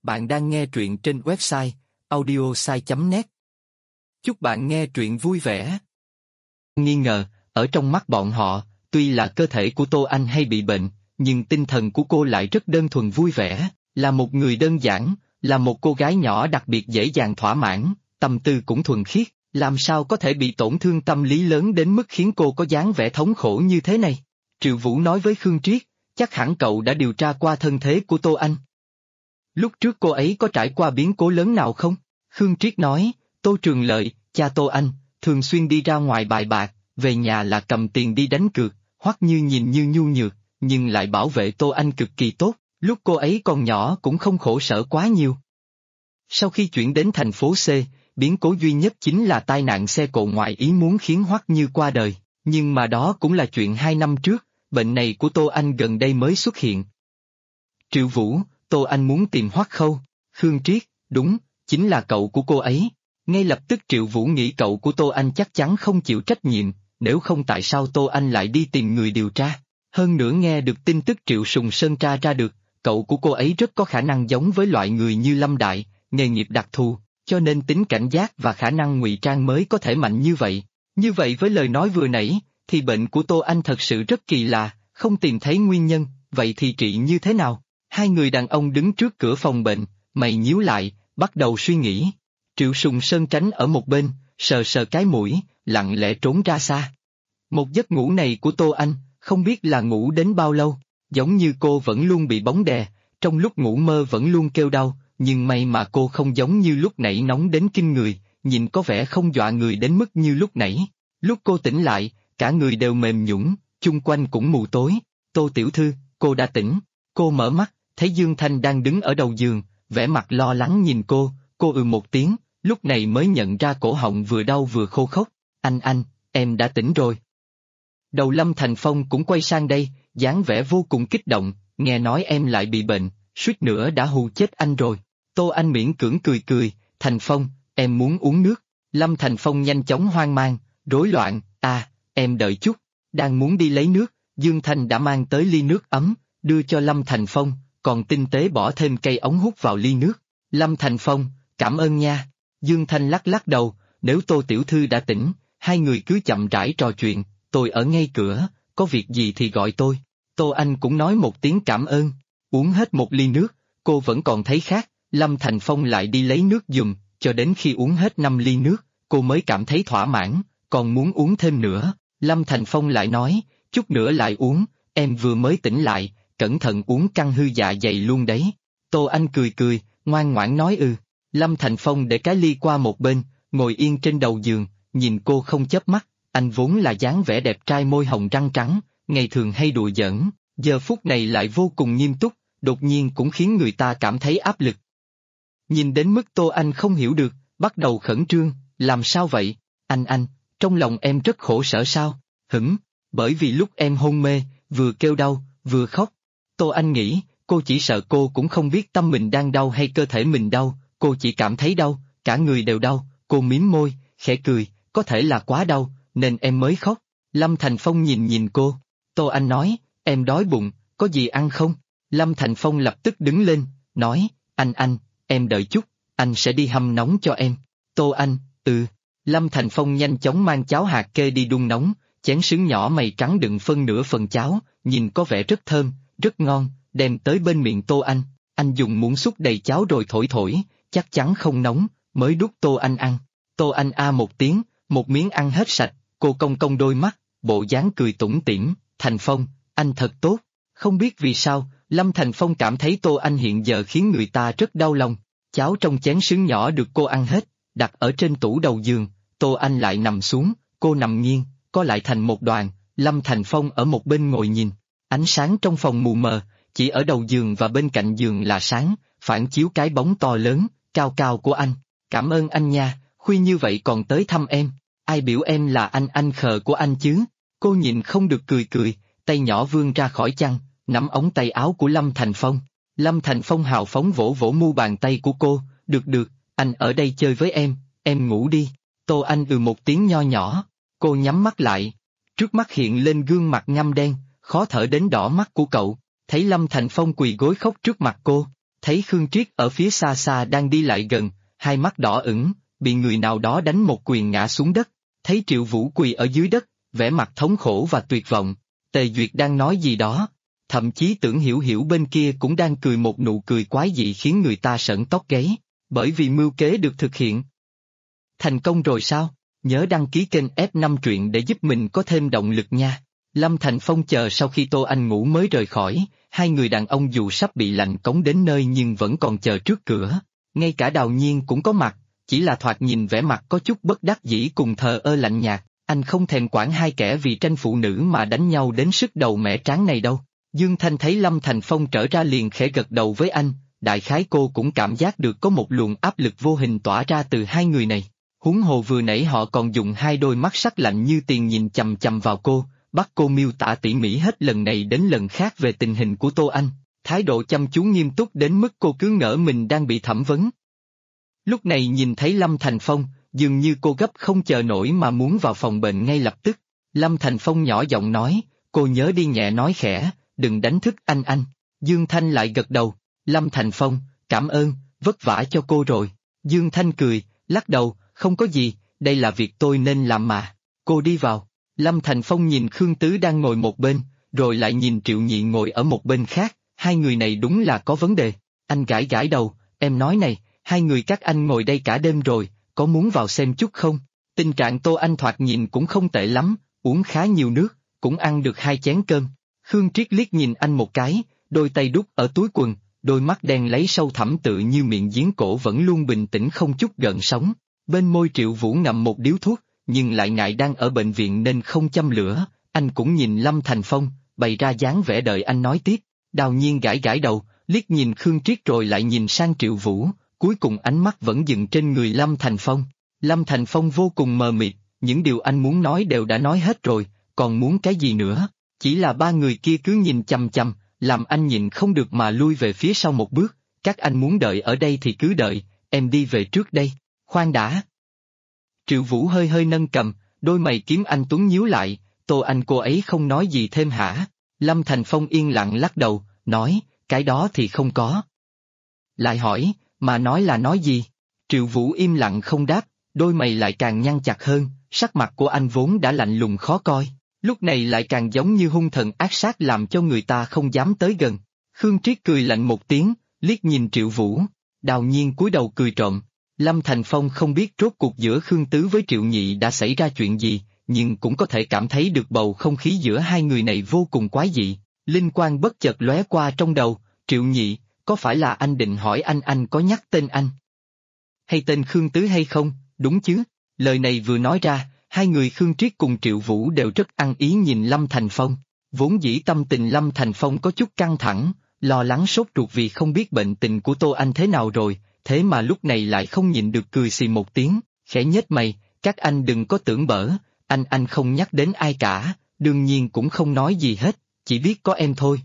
Bạn đang nghe truyện trên website audiosai.net. Chúc bạn nghe truyện vui vẻ. Nghi ngờ, ở trong mắt bọn họ, tuy là cơ thể của Tô Anh hay bị bệnh, nhưng tinh thần của cô lại rất đơn thuần vui vẻ, là một người đơn giản, là một cô gái nhỏ đặc biệt dễ dàng thỏa mãn, tâm tư cũng thuần khiết, làm sao có thể bị tổn thương tâm lý lớn đến mức khiến cô có dáng vẻ thống khổ như thế này. Triệu Vũ nói với Khương Triết, chắc hẳn cậu đã điều tra qua thân thế của Tô Anh. Lúc trước cô ấy có trải qua biến cố lớn nào không? Khương Triết nói, Tô Trường Lợi, cha Tô Anh, thường xuyên đi ra ngoài bài bạc, về nhà là cầm tiền đi đánh cược, Hoắc Như nhìn như nhu nhược, nhưng lại bảo vệ Tô Anh cực kỳ tốt, lúc cô ấy còn nhỏ cũng không khổ sở quá nhiều. Sau khi chuyển đến thành phố C, biến cố duy nhất chính là tai nạn xe cộ ngoại ý muốn khiến Hoắc Như qua đời, nhưng mà đó cũng là chuyện 2 năm trước, bệnh này của Tô Anh gần đây mới xuất hiện. Triệu Vũ, Tô Anh muốn tìm Hoắc Khâu. Khương Triết, đúng, chính là cậu của cô ấy. Ngay lập tức Triệu Vũ nghĩ cậu của Tô Anh chắc chắn không chịu trách nhiệm, nếu không tại sao Tô Anh lại đi tìm người điều tra. Hơn nữa nghe được tin tức Triệu Sùng Sơn tra ra được, cậu của cô ấy rất có khả năng giống với loại người như Lâm Đại, nghề nghiệp đặc thù, cho nên tính cảnh giác và khả năng ngụy trang mới có thể mạnh như vậy. Như vậy với lời nói vừa nãy, thì bệnh của Tô Anh thật sự rất kỳ lạ, không tìm thấy nguyên nhân, vậy thì trị như thế nào? Hai người đàn ông đứng trước cửa phòng bệnh, mày nhíu lại, bắt đầu suy nghĩ. Triệu Sùng Sơn tránh ở một bên, sờ sờ cái mũi, lặng lẽ trốn ra xa. Một giấc ngủ này của Tô Anh, không biết là ngủ đến bao lâu, giống như cô vẫn luôn bị bóng đè, trong lúc ngủ mơ vẫn luôn kêu đau, nhưng may mà cô không giống như lúc nãy nóng đến kinh người, nhìn có vẻ không dọa người đến mức như lúc nãy. Lúc cô tỉnh lại, cả người đều mềm nhũn, chung quanh cũng mù tối. Tô tiểu thư, cô đã tỉnh. Cô mở mắt, thấy Dương Thanh đang đứng ở đầu giường, vẻ mặt lo lắng nhìn cô một tiếng, lúc này mới nhận ra cổ họng vừa đau vừa khô khốc. Anh, em đã tỉnh rồi. Đầu Lâm Thành Phong cũng quay sang đây, dáng vẻ vô cùng kích động, nghe nói em lại bị bệnh, suýt nữa đã hù chết anh rồi. Tô Anh miễn cưỡng cười, Thành Phong, em muốn uống nước. Lâm Thành Phong nhanh chóng hoang mang, rối loạn, em đợi chút, đang muốn đi lấy nước, Dương Thanh đã mang tới ly nước ấm, đưa cho Lâm Thành Phong, còn tinh tế bỏ thêm cây ống hút vào ly nước. Lâm Thành Phong, cảm ơn nha. Dương Thanh lắc đầu, nếu Tô tiểu thư đã tỉnh, hai người cứ chậm rãi trò chuyện, tôi ở ngay cửa, có việc gì thì gọi tôi. Tô Anh cũng nói một tiếng cảm ơn, uống hết một ly nước, cô vẫn còn thấy khát, Lâm Thành Phong lại đi lấy nước giùm, cho đến khi uống hết 5 ly nước, cô mới cảm thấy thỏa mãn, còn muốn uống thêm nữa. Lâm Thành Phong lại nói, chút nữa lại uống, em vừa mới tỉnh lại, cẩn thận uống căng hư dạ dày luôn đấy. Tô Anh cười, ngoan ngoãn nói ừ. Lâm Thành Phong để cái ly qua một bên, ngồi yên trên đầu giường, nhìn cô không chớp mắt, anh vốn là dáng vẻ đẹp trai môi hồng răng trắng, ngày thường hay đùa giỡn, giờ phút này lại vô cùng nghiêm túc, đột nhiên cũng khiến người ta cảm thấy áp lực. Nhìn đến mức Tô Anh không hiểu được, bắt đầu khẩn trương, làm sao vậy? Anh, trong lòng em rất khổ sở sao? Bởi vì lúc em hôn mê, vừa kêu đau, vừa khóc. Tô Anh nghĩ, cô chỉ sợ cô cũng không biết tâm mình đang đau hay cơ thể mình đau, cô chỉ cảm thấy đau, cả người đều đau, cô mím môi, khẽ cười, có thể là quá đau, nên em mới khóc. Lâm Thành Phong nhìn cô. Tô Anh nói, em đói bụng, có gì ăn không? Lâm Thành Phong lập tức đứng lên, nói, anh, em đợi chút, anh sẽ đi hâm nóng cho em. Tô Anh, ừ. Lâm Thành Phong nhanh chóng mang cháo hạt kê đi đun nóng, chén sứ nhỏ mày trắng đựng phân nửa phần cháo, nhìn có vẻ rất thơm, rất ngon, đem tới bên miệng Tô Anh dùng muỗng xúc đầy cháo rồi thổi, chắc chắn không nóng, mới đút Tô Anh ăn. Tô Anh một tiếng, một miếng ăn hết sạch, cô cong đôi mắt, bộ dáng cười tủm tỉm, Thành Phong, anh thật tốt. Không biết vì sao, Lâm Thành Phong cảm thấy Tô Anh hiện giờ khiến người ta rất đau lòng. Cháo trong chén sứ nhỏ được cô ăn hết, đặt ở trên tủ đầu giường, Tô Anh lại nằm xuống, cô nằm nghiêng, co lại thành một đoàn, Lâm Thành Phong ở một bên ngồi nhìn. Ánh sáng trong phòng mù mờ, chỉ ở đầu giường và bên cạnh giường là sáng, phản chiếu cái bóng to lớn, cao của anh. Cảm ơn anh nha, khuya như vậy còn tới thăm em, ai biểu em là anh khờ của anh chứ? Cô nhìn không được cười, tay nhỏ vươn ra khỏi chăn, nắm ống tay áo của Lâm Thành Phong. Lâm Thành Phong hào phóng vỗ mu bàn tay của cô, được, anh ở đây chơi với em ngủ đi. Tô Anh một tiếng nho nhỏ, cô nhắm mắt lại, trước mắt hiện lên gương mặt ngăm đen, khó thở đến đỏ mắt của cậu, thấy Lâm Thành Phong quỳ gối khóc trước mặt cô, thấy Khương Triết ở phía xa xa đang đi lại gần, hai mắt đỏ ửng, bị người nào đó đánh một quyền ngã xuống đất, thấy Triệu Vũ quỳ ở dưới đất, vẻ mặt thống khổ và tuyệt vọng, Tề Duyệt đang nói gì đó, thậm chí Tưởng Hiểu Hiểu bên kia cũng đang cười một nụ cười quái dị khiến người ta sởn tóc gáy, bởi vì mưu kế được thực hiện. Thành công rồi sao? Nhớ đăng ký kênh F5 truyện để giúp mình có thêm động lực nha. Lâm Thành Phong chờ sau khi Tô Anh ngủ mới rời khỏi, hai người đàn ông dù sắp bị lạnh cống đến nơi nhưng vẫn còn chờ trước cửa. Ngay cả Đào Nhiên cũng có mặt, chỉ là thoạt nhìn vẻ mặt có chút bất đắc dĩ cùng thờ ơ lạnh nhạt, anh không thèm quản hai kẻ vì tranh phụ nữ mà đánh nhau đến sức đầu mẻ trán này đâu. Dương Thanh thấy Lâm Thành Phong trở ra liền khẽ gật đầu với anh, đại khái cô cũng cảm giác được có một luồng áp lực vô hình tỏa ra từ hai người này. Huống hồ vừa nãy họ còn dùng hai đôi mắt sắc lạnh như tiền nhìn chằm chằm vào cô, bắt cô miêu tả tỉ mỉ hết lần này đến lần khác về tình hình của Tô Anh, thái độ chăm chú nghiêm túc đến mức cô cứ ngỡ mình đang bị thẩm vấn. Lúc này nhìn thấy Lâm Thành Phong, dường như cô gấp không chờ nổi mà muốn vào phòng bệnh ngay lập tức. Lâm Thành Phong nhỏ giọng nói, cô nhớ đi nhẹ nói khẽ, đừng đánh thức anh. Dương Thanh lại gật đầu, Lâm Thành Phong, cảm ơn, vất vả cho cô rồi. Dương Thanh cười, lắc đầu, không có gì, đây là việc tôi nên làm mà. Cô đi vào. Lâm Thành Phong nhìn Khương Tứ đang ngồi một bên, rồi lại nhìn Triệu Nhị ngồi ở một bên khác, hai người này đúng là có vấn đề. Anh gãi gãi đầu, em nói này, hai người các anh ngồi đây cả đêm rồi, có muốn vào xem chút không? Tình trạng Tô Anh thoạt nhìn cũng không tệ lắm, uống khá nhiều nước, cũng ăn được 2 chén cơm. Khương Triết liếc nhìn anh một cái, đôi tay đút ở túi quần, đôi mắt đen lấy sâu thẳm tự như miệng giếng cổ vẫn luôn bình tĩnh không chút gợn sóng. Bên môi Triệu Vũ ngậm một điếu thuốc, nhưng lại ngại đang ở bệnh viện nên không châm lửa, anh cũng nhìn Lâm Thành Phong, bày ra dáng vẻ đợi anh nói tiếp. Đào Nhiên gãi gãi đầu, liếc nhìn Khương Triết rồi lại nhìn sang Triệu Vũ, cuối cùng ánh mắt vẫn dừng trên người Lâm Thành Phong. Lâm Thành Phong vô cùng mờ mịt, những điều anh muốn nói đều đã nói hết rồi, còn muốn cái gì nữa? Chỉ là ba người kia cứ nhìn chằm chằm, làm anh nhìn không được mà lui về phía sau một bước. Các anh muốn đợi ở đây thì cứ đợi, em đi về trước đây. Khoan đã. Triệu Vũ hơi hơi nâng cầm, đôi mày kiếm anh Tuấn nhíu lại, Tô Anh cô ấy không nói gì thêm hả? Lâm Thành Phong yên lặng lắc đầu, nói, cái đó thì không có. Lại hỏi, mà nói là nói gì? Triệu Vũ im lặng không đáp, đôi mày lại càng nhăn chặt hơn, sắc mặt của anh vốn đã lạnh lùng khó coi, lúc này lại càng giống như hung thần ác sát làm cho người ta không dám tới gần. Khương Triết cười lạnh một tiếng, liếc nhìn Triệu Vũ, Đào Nhiên cúi đầu cười trộm. Lâm Thành Phong không biết rốt cuộc giữa Khương Tứ với Triệu Nhị đã xảy ra chuyện gì, nhưng cũng có thể cảm thấy được bầu không khí giữa hai người này vô cùng quái dị. Linh quang bất chợt lóe qua trong đầu, Triệu Nhị, có phải là anh định hỏi anh có nhắc tên anh? Hay tên Khương Tứ hay không, đúng chứ? Lời này vừa nói ra, hai người Khương Triết cùng Triệu Vũ đều rất ăn ý nhìn Lâm Thành Phong. Vốn dĩ tâm tình Lâm Thành Phong có chút căng thẳng, lo lắng sốt ruột vì không biết bệnh tình của Tô Anh thế nào rồi, thế mà lúc này lại không nhịn được cười xì một tiếng, khẽ nhếch mày, các anh đừng có tưởng bở, anh không nhắc đến ai cả, đương nhiên cũng không nói gì hết, chỉ biết có em thôi.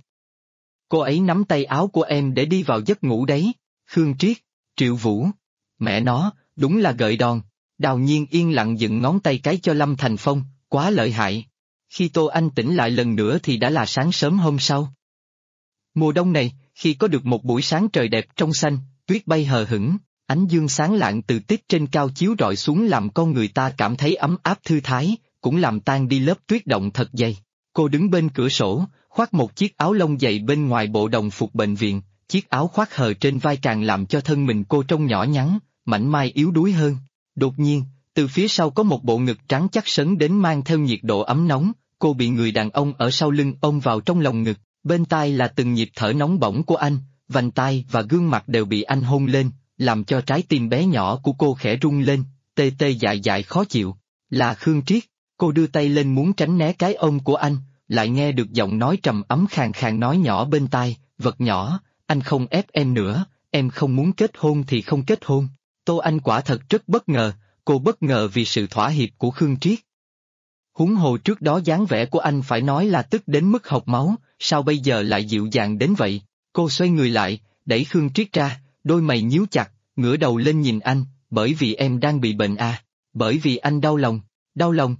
Cô ấy nắm tay áo của em để đi vào giấc ngủ đấy. Khương Triết, Triệu Vũ, mẹ nó, đúng là gợi đòn. Đào Nhiên yên lặng dựng ngón tay cái cho Lâm Thành Phong, quá lợi hại. Khi Tô Anh tỉnh lại lần nữa thì đã là sáng sớm hôm sau. Mùa đông này, khi có được một buổi sáng trời đẹp trong xanh, tuyết bay hờ hững, ánh dương sáng lạng từ tít trên cao chiếu rọi xuống làm con người ta cảm thấy ấm áp thư thái, cũng làm tan đi lớp tuyết động thật dày. Cô đứng bên cửa sổ, khoác một chiếc áo lông dày bên ngoài bộ đồng phục bệnh viện, chiếc áo khoác hờ trên vai càng làm cho thân mình cô trông nhỏ nhắn, mảnh mai yếu đuối hơn. Đột nhiên, từ phía sau có một bộ ngực trắng chắc sấn đến mang theo nhiệt độ ấm nóng, cô bị người đàn ông ở sau lưng ôm vào trong lòng ngực, bên tai là từng nhịp thở nóng bỏng của anh, vành tai và gương mặt đều bị anh hôn lên, làm cho trái tim bé nhỏ của cô khẽ rung lên, tê tê dại dại khó chịu. Là Khương Triết, cô đưa tay lên muốn tránh né cái ôm của anh, lại nghe được giọng nói trầm ấm khàn khàn nói nhỏ bên tai, vật nhỏ, anh không ép em nữa, em không muốn kết hôn thì không kết hôn. Tô Anh quả thật rất bất ngờ, cô bất ngờ vì sự thỏa hiệp của Khương Triết. Huống hồ trước đó dáng vẻ của anh phải nói là tức đến mức hộc máu, sao bây giờ lại dịu dàng đến vậy? Cô xoay người lại, đẩy Khương Triết ra, đôi mày nhíu chặt, ngửa đầu lên nhìn anh, bởi vì em đang bị bệnh à, bởi vì anh đau lòng,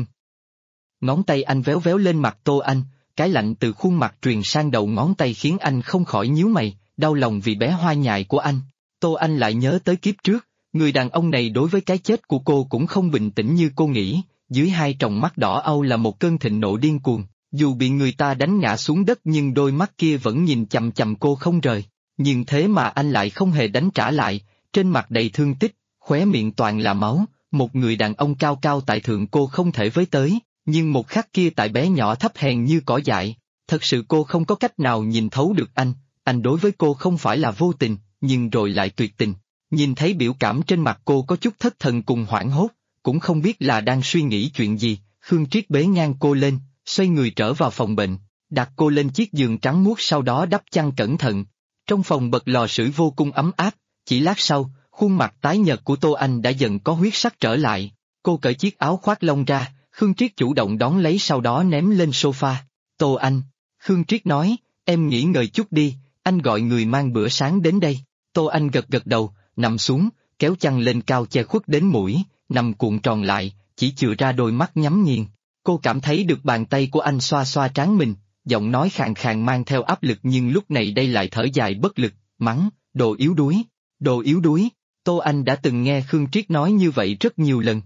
Ngón tay anh véo véo lên mặt Tô Anh, cái lạnh từ khuôn mặt truyền sang đầu ngón tay khiến anh không khỏi nhíu mày, đau lòng vì bé hoa nhài của anh. Tô Anh lại nhớ tới kiếp trước, người đàn ông này đối với cái chết của cô cũng không bình tĩnh như cô nghĩ, dưới hai tròng mắt đỏ au là một cơn thịnh nộ điên cuồng, dù bị người ta đánh ngã xuống đất nhưng đôi mắt kia vẫn nhìn chằm chằm cô không rời, nhưng thế mà anh lại không hề đánh trả lại, trên mặt đầy thương tích, khóe miệng toàn là máu, một người đàn ông cao cao tại thượng cô không thể với tới, nhưng một khắc kia tại bé nhỏ thấp hèn như cỏ dại, thật sự cô không có cách nào nhìn thấu được anh đối với cô không phải là vô tình, nhưng rồi lại tuyệt tình. Nhìn thấy biểu cảm trên mặt cô có chút thất thần cùng hoảng hốt, cũng không biết là đang suy nghĩ chuyện gì, Khương Triết bế ngang cô lên, xoay người trở vào phòng bệnh, đặt cô lên chiếc giường trắng muốt sau đó đắp chăn cẩn thận. Trong phòng bật lò sưởi vô cùng ấm áp, chỉ lát sau, khuôn mặt tái nhợt của Tô Anh đã dần có huyết sắc trở lại, cô cởi chiếc áo khoác lông ra, Khương Triết chủ động đón lấy sau đó ném lên sofa. Tô Anh, Khương Triết nói, em nghỉ ngơi chút đi, anh gọi người mang bữa sáng đến đây. Tô Anh gật gật đầu, nằm xuống, kéo chăn lên cao che khuất đến mũi, nằm cuộn tròn lại, chỉ chừa ra đôi mắt nhắm nghiền. Cô cảm thấy được bàn tay của anh xoa xoa trán mình, giọng nói khàn khàn mang theo áp lực nhưng lúc này đây lại thở dài bất lực, mắng, đồ yếu đuối, đồ yếu đuối. Tô Anh đã từng nghe Khương Triết nói như vậy rất nhiều lần.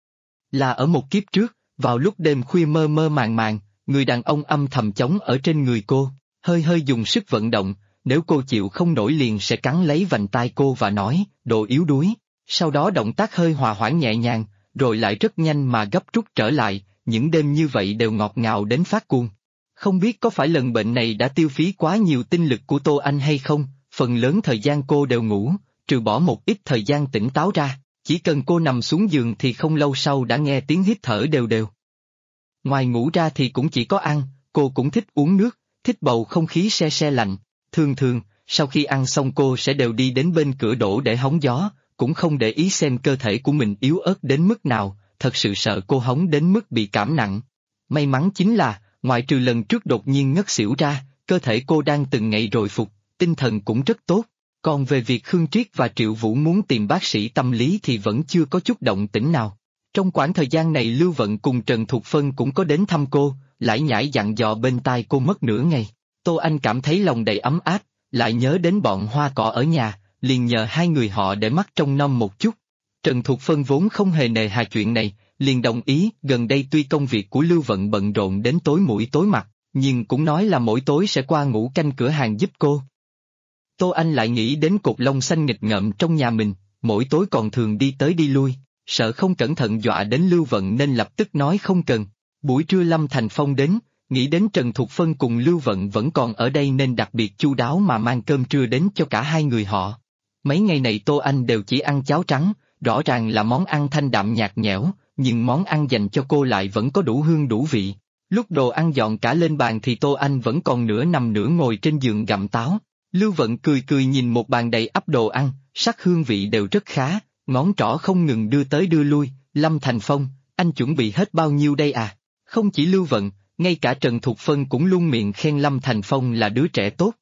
Là ở một kiếp trước, vào lúc đêm khuya mơ mơ màng màng, người đàn ông âm thầm chống ở trên người cô, hơi hơi dùng sức vận động, nếu cô chịu không nổi liền sẽ cắn lấy vành tai cô và nói, đồ yếu đuối. Sau đó động tác hơi hòa hoãn nhẹ nhàng, rồi lại rất nhanh mà gấp rút trở lại, những đêm như vậy đều ngọt ngào đến phát cuồng. Không biết có phải lần bệnh này đã tiêu phí quá nhiều tinh lực của Tô Anh hay không, phần lớn thời gian cô đều ngủ, trừ bỏ một ít thời gian tỉnh táo ra, chỉ cần cô nằm xuống giường thì không lâu sau đã nghe tiếng hít thở đều đều. Ngoài ngủ ra thì cũng chỉ có ăn, cô cũng thích uống nước, thích bầu không khí se se lạnh, thường thường, sau khi ăn xong cô sẽ đều đi đến bên cửa đổ để hóng gió, cũng không để ý xem cơ thể của mình yếu ớt đến mức nào, thật sự sợ cô hóng đến mức bị cảm nặng. May mắn chính là, ngoại trừ lần trước đột nhiên ngất xỉu ra, cơ thể cô đang từng ngày rồi phục, tinh thần cũng rất tốt. Còn về việc Khương Triết và Triệu Vũ muốn tìm bác sĩ tâm lý thì vẫn chưa có chút động tĩnh nào. Trong khoảng thời gian này Lưu Vận cùng Trần Thục Phân cũng có đến thăm cô, lải nhải dặn dò bên tai cô mất nửa ngày. Tô Anh cảm thấy lòng đầy ấm áp, lại nhớ đến bọn Hoa Cỏ ở nhà, liền nhờ hai người họ để mắt trông nom một chút. Trần Thục Phân vốn không hề nề hà chuyện này, liền đồng ý. Gần đây tuy công việc của Lưu Vận bận rộn đến tối mũi tối mặt, nhưng cũng nói là mỗi tối sẽ qua ngủ canh cửa hàng giúp cô. Tô Anh lại nghĩ đến cột lông xanh nghịch ngợm trong nhà mình, mỗi tối còn thường đi tới đi lui, sợ không cẩn thận dọa đến Lưu Vận nên lập tức nói không cần. Buổi trưa Lâm Thành Phong đến, nghĩ đến Trần Thục Phân cùng Lưu Vận vẫn còn ở đây nên đặc biệt chu đáo mà mang cơm trưa đến cho cả hai người họ. Mấy ngày này Tô Anh đều chỉ ăn cháo trắng, rõ ràng là món ăn thanh đạm nhạt nhẽo, nhưng món ăn dành cho cô lại vẫn có đủ hương đủ vị. Lúc đồ ăn dọn cả lên bàn thì Tô Anh vẫn còn nửa nằm nửa ngồi trên giường gặm táo. Lưu Vận cười cười nhìn một bàn đầy ắp đồ ăn, sắc hương vị đều rất khá, ngón trỏ không ngừng đưa tới đưa lui. Lâm Thành Phong, anh chuẩn bị hết bao nhiêu đây à? Không chỉ Lưu Vận, ngay cả Trần Thục Phân cũng luôn miệng khen Lâm Thành Phong là đứa trẻ tốt.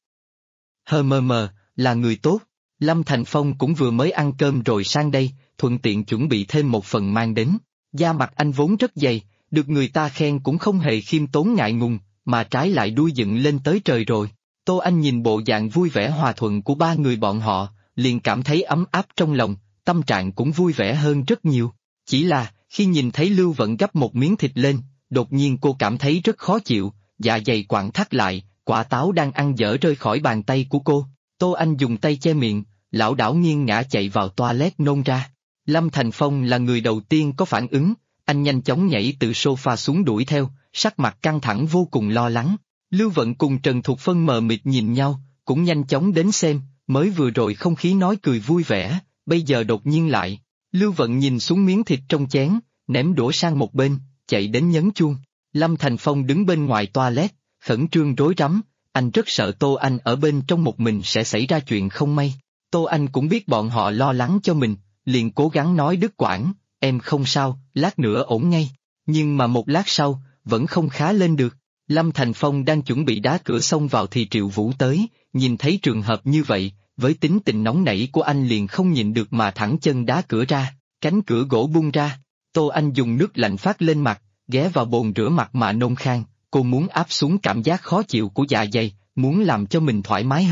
Là người tốt. Lâm Thành Phong cũng vừa mới ăn cơm rồi sang đây, thuận tiện chuẩn bị thêm một phần mang đến. Da mặt anh vốn rất dày, được người ta khen cũng không hề khiêm tốn ngại ngùng, mà trái lại đuôi dựng lên tới trời rồi. Tô Anh nhìn bộ dạng vui vẻ hòa thuận của ba người bọn họ, liền cảm thấy ấm áp trong lòng, tâm trạng cũng vui vẻ hơn rất nhiều. Chỉ là, khi nhìn thấy Lưu Vận gắp một miếng thịt lên, đột nhiên cô cảm thấy rất khó chịu, dạ dày quặn thắt lại, quả táo đang ăn dở rơi khỏi bàn tay của cô. Tô Anh dùng tay che miệng, lảo đảo nghiêng ngã chạy vào toilet nôn ra. Lâm Thành Phong là người đầu tiên có phản ứng, anh nhanh chóng nhảy từ sofa xuống đuổi theo, sắc mặt căng thẳng vô cùng lo lắng. Lưu Vận cùng Trần Thục Phân mờ mịt nhìn nhau, cũng nhanh chóng đến xem, mới vừa rồi không khí nói cười vui vẻ, bây giờ đột nhiên lại. Lưu Vận nhìn xuống miếng thịt trong chén, ném đũa sang một bên, chạy đến nhấn chuông. Lâm Thành Phong đứng bên ngoài toilet, khẩn trương rối rắm, anh rất sợ Tô Anh ở bên trong một mình sẽ xảy ra chuyện không may. Tô Anh cũng biết bọn họ lo lắng cho mình, liền cố gắng nói đứt quãng, em không sao, lát nữa ổn ngay. Nhưng mà một lát sau, vẫn không khá lên được. Lâm Thành Phong đang chuẩn bị đá cửa xông vào thì Triệu Vũ tới, nhìn thấy trường hợp như vậy, với tính tình nóng nảy của anh liền không nhịn được mà thẳng chân đá cửa ra, cánh cửa gỗ bung ra. Tô Anh dùng nước lạnh phát lên mặt, ghé vào bồn rửa mặt mà nôn khan, cô muốn áp xuống cảm giác khó chịu của dạ dày, muốn làm cho mình thoải mái hơn.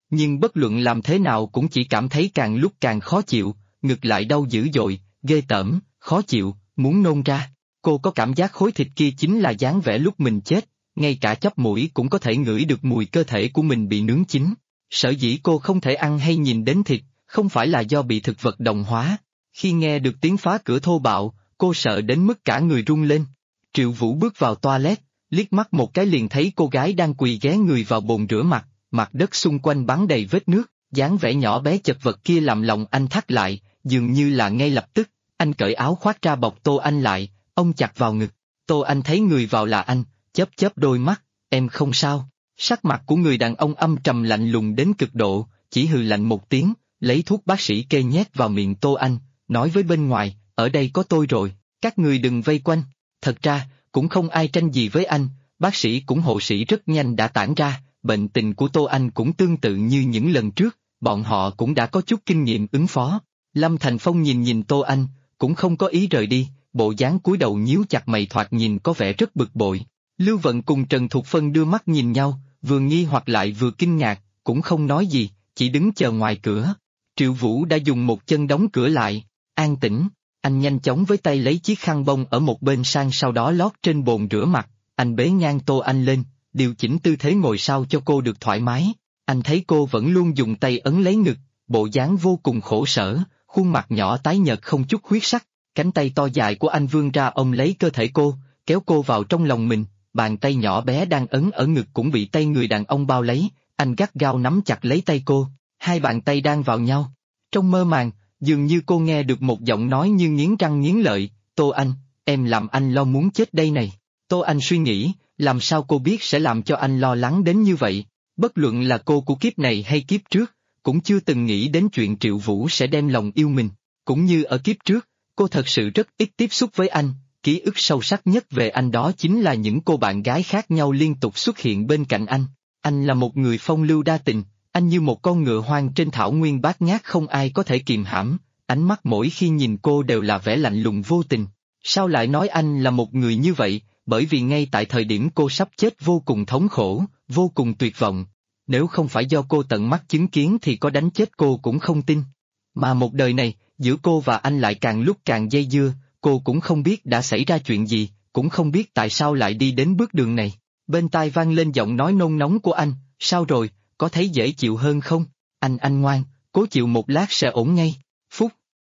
nhưng bất luận làm thế nào cũng chỉ cảm thấy càng lúc càng khó chịu, ngực lại đau dữ dội, ghê tởm, khó chịu, muốn nôn ra. Cô có cảm giác khối thịt kia chính là dáng vẻ lúc mình chết, ngay cả chóp mũi cũng có thể ngửi được mùi cơ thể của mình bị nướng chín. Sở dĩ cô không thể ăn hay nhìn đến thịt, không phải là do bị thực vật đồng hóa. Khi nghe được tiếng phá cửa thô bạo, cô sợ đến mức cả người run lên. Triệu Vũ bước vào toilet, liếc mắt một cái liền thấy cô gái đang quỳ ghé người vào bồn rửa mặt, mặt đất xung quanh bắn đầy vết nước, dáng vẻ nhỏ bé chật vật kia làm lòng anh thắt lại, dường như là ngay lập tức, anh cởi áo khoác ra bọc Tô Anh lại, ôm chặt vào ngực. Tô Anh thấy người vào là anh, chớp chớp đôi mắt, em không sao. Sắc mặt của người đàn ông âm trầm lạnh lùng đến cực độ, chỉ hừ lạnh một tiếng, lấy thuốc bác sĩ kê nhét vào miệng Tô Anh, nói với bên ngoài, ở đây có tôi rồi, các người đừng vây quanh. Thật ra, cũng không ai tranh gì với anh, bác sĩ cũng hộ sĩ rất nhanh đã tản ra, bệnh tình của Tô Anh cũng tương tự như những lần trước, bọn họ cũng đã có chút kinh nghiệm ứng phó. Lâm Thành Phong nhìn nhìn Tô Anh, cũng không có ý rời đi, bộ dáng cúi đầu nhíu chặt mày thoạt nhìn có vẻ rất bực bội. Lưu Vận cùng Trần Thục Phân đưa mắt nhìn nhau, vừa nghi hoặc lại vừa kinh ngạc, cũng không nói gì, chỉ đứng chờ ngoài cửa. Triệu Vũ đã dùng một chân đóng cửa lại, an tĩnh, anh nhanh chóng với tay lấy chiếc khăn bông ở một bên sang sau đó lót trên bồn rửa mặt, anh bế ngang Tô Anh lên, điều chỉnh tư thế ngồi sao cho cô được thoải mái. Anh thấy cô vẫn luôn dùng tay ấn lấy ngực, bộ dáng vô cùng khổ sở, khuôn mặt nhỏ tái nhợt không chút huyết sắc, cánh tay to dài của anh vươn ra ôm lấy cơ thể cô, kéo cô vào trong lòng mình, bàn tay nhỏ bé đang ấn ở ngực cũng bị tay người đàn ông bao lấy, anh gắt gao nắm chặt lấy tay cô, hai bàn tay đang vào nhau. Trong mơ màng, dường như cô nghe được một giọng nói như nghiến răng nghiến lợi, Tô Anh, em làm anh lo muốn chết đây này. Tô Anh suy nghĩ, làm sao cô biết sẽ làm cho anh lo lắng đến như vậy, bất luận là cô của kiếp này hay kiếp trước, cũng chưa từng nghĩ đến chuyện Triệu Vũ sẽ đem lòng yêu mình, cũng như ở kiếp trước, cô thật sự rất ít tiếp xúc với anh, ký ức sâu sắc nhất về anh đó chính là những cô bạn gái khác nhau liên tục xuất hiện bên cạnh anh. Anh là một người phong lưu đa tình, anh như một con ngựa hoang trên thảo nguyên bát ngát không ai có thể kiềm hãm, ánh mắt mỗi khi nhìn cô đều là vẻ lạnh lùng vô tình. Sao lại nói anh là một người như vậy, bởi vì ngay tại thời điểm cô sắp chết vô cùng thống khổ, vô cùng tuyệt vọng. Nếu không phải do cô tận mắt chứng kiến thì có đánh chết cô cũng không tin. Mà một đời này, giữa cô và anh lại càng lúc càng dây dưa, cô cũng không biết đã xảy ra chuyện gì, cũng không biết tại sao lại đi đến bước đường này. Bên tai vang lên giọng nói nôn nóng của anh, sao rồi, có thấy dễ chịu hơn không? Anh ngoan, cố chịu một lát sẽ ổn ngay. Phúc.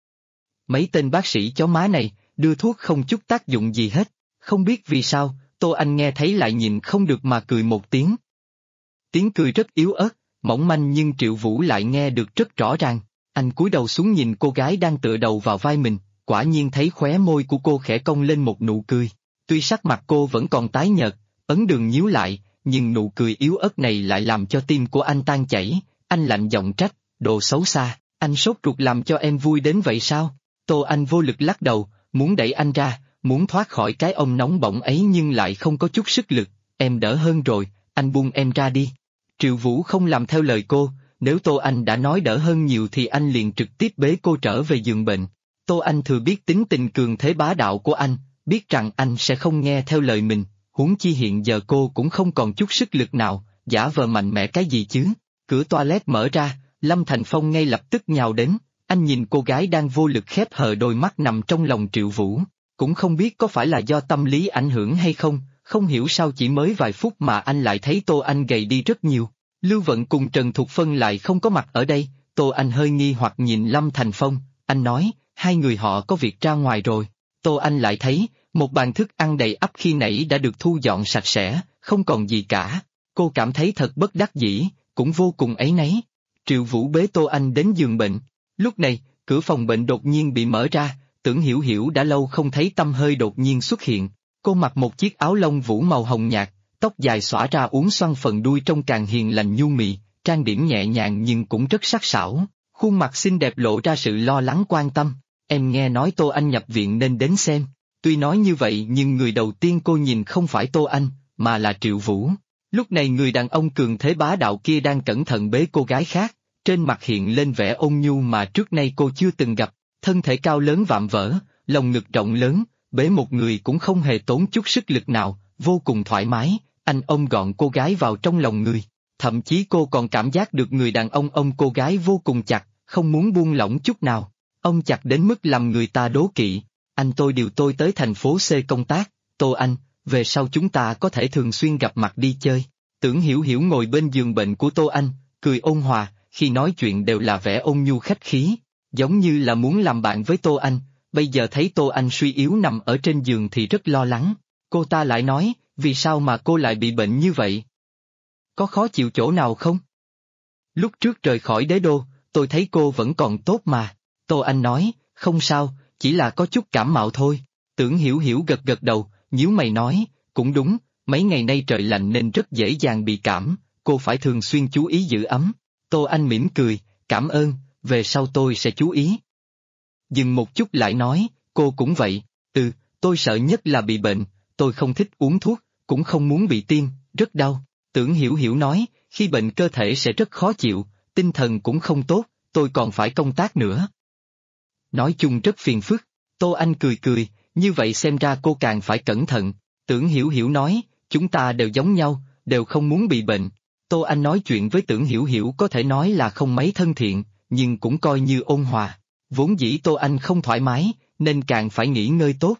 Mấy tên bác sĩ chó má này, đưa thuốc không chút tác dụng gì hết, không biết vì sao, Tô Anh nghe thấy lại nhìn không được mà cười một tiếng. Tiếng cười rất yếu ớt, mỏng manh nhưng Triệu Vũ lại nghe được rất rõ ràng. Anh cúi đầu xuống nhìn cô gái đang tựa đầu vào vai mình, quả nhiên thấy khóe môi của cô khẽ cong lên một nụ cười. Tuy sắc mặt cô vẫn còn tái nhợt, ấn đường nhíu lại, nhưng nụ cười yếu ớt này lại làm cho tim của anh tan chảy. Anh lạnh giọng trách, đồ xấu xa, anh sốt ruột làm cho em vui đến vậy sao? Tô Anh vô lực lắc đầu, muốn đẩy anh ra, muốn thoát khỏi cái ôm nóng bỏng ấy nhưng lại không có chút sức lực. Em đỡ hơn rồi, anh buông em ra đi. Triệu Vũ không làm theo lời cô, nếu Tô Anh đã nói đỡ hơn nhiều thì anh liền trực tiếp bế cô trở về giường bệnh. Tô Anh thừa biết tính tình cường thế bá đạo của anh, biết rằng anh sẽ không nghe theo lời mình, huống chi hiện giờ cô cũng không còn chút sức lực nào, giả vờ mạnh mẽ cái gì chứ. Cửa toilet mở ra, Lâm Thành Phong ngay lập tức nhào đến, anh nhìn cô gái đang vô lực khép hờ đôi mắt nằm trong lòng Triệu Vũ, cũng không biết có phải là do tâm lý ảnh hưởng hay không, không hiểu sao chỉ mới vài phút mà anh lại thấy Tô Anh gầy đi rất nhiều. Lưu Vận cùng Trần Thục Phân lại không có mặt ở đây, Tô Anh hơi nghi hoặc nhìn Lâm Thành Phong, anh nói, hai người họ có việc ra ngoài rồi. Tô Anh lại thấy, một bàn thức ăn đầy ắp khi nãy đã được thu dọn sạch sẽ, không còn gì cả. Cô cảm thấy thật bất đắc dĩ, cũng vô cùng áy náy. Triệu Vũ bế Tô Anh đến giường bệnh. Lúc này, cửa phòng bệnh đột nhiên bị mở ra, Tưởng Hiểu Hiểu đã lâu không thấy tăm hơi đột nhiên xuất hiện. Cô mặc một chiếc áo lông vũ màu hồng nhạt, tóc dài xõa ra uốn xoăn phần đuôi trông càng hiền lành nhu mị, trang điểm nhẹ nhàng nhưng cũng rất sắc sảo, khuôn mặt xinh đẹp lộ ra sự lo lắng quan tâm. Em nghe nói Tô Anh nhập viện nên đến xem. Tuy nói như vậy nhưng người đầu tiên cô nhìn không phải Tô Anh, mà là Triệu Vũ. Lúc này người đàn ông cường thế bá đạo kia đang cẩn thận bế cô gái khác, trên mặt hiện lên vẻ ôn nhu mà trước nay cô chưa từng gặp, thân thể cao lớn vạm vỡ, lồng ngực rộng lớn, bế một người cũng không hề tốn chút sức lực nào, vô cùng thoải mái, anh ôm gọn cô gái vào trong lòng người. thậm chí cô còn cảm giác được người đàn ông ôm cô gái vô cùng chặt, không muốn buông lỏng chút nào. Ông chặt đến mức làm người ta đố kỵ. Anh tôi điều tôi tới thành phố C công tác, Tô Anh, về sau chúng ta có thể thường xuyên gặp mặt đi chơi. Tưởng Hiểu Hiểu ngồi bên giường bệnh của Tô Anh, cười ôn hòa, khi nói chuyện đều là vẻ ôn nhu khách khí, giống như là muốn làm bạn với Tô Anh. Bây giờ thấy Tô Anh suy yếu nằm ở trên giường thì rất lo lắng. Cô ta lại nói, vì sao mà cô lại bị bệnh như vậy? Có khó chịu chỗ nào không? Lúc trước rời khỏi đế đô, tôi thấy cô vẫn còn tốt mà. Tô Anh nói, không sao, chỉ là có chút cảm mạo thôi. Tưởng Hiểu Hiểu gật gật đầu, nhíu mày nói, cũng đúng, mấy ngày nay trời lạnh nên rất dễ dàng bị cảm, cô phải thường xuyên chú ý giữ ấm. Tô Anh mỉm cười, cảm ơn, về sau tôi sẽ chú ý. Dừng một chút lại nói, cô cũng vậy, tôi sợ nhất là bị bệnh, tôi không thích uống thuốc, cũng không muốn bị tiêm, rất đau. Tưởng Hiểu Hiểu nói, khi bệnh cơ thể sẽ rất khó chịu, tinh thần cũng không tốt, tôi còn phải công tác nữa. Nói chung rất phiền phức. Tô Anh cười cười, như vậy xem ra cô càng phải cẩn thận. Tưởng Hiểu Hiểu nói, chúng ta đều giống nhau, đều không muốn bị bệnh. Tô Anh nói chuyện với Tưởng Hiểu Hiểu có thể nói là không mấy thân thiện, nhưng cũng coi như ôn hòa. Vốn dĩ Tô Anh không thoải mái, nên càng phải nghỉ ngơi tốt.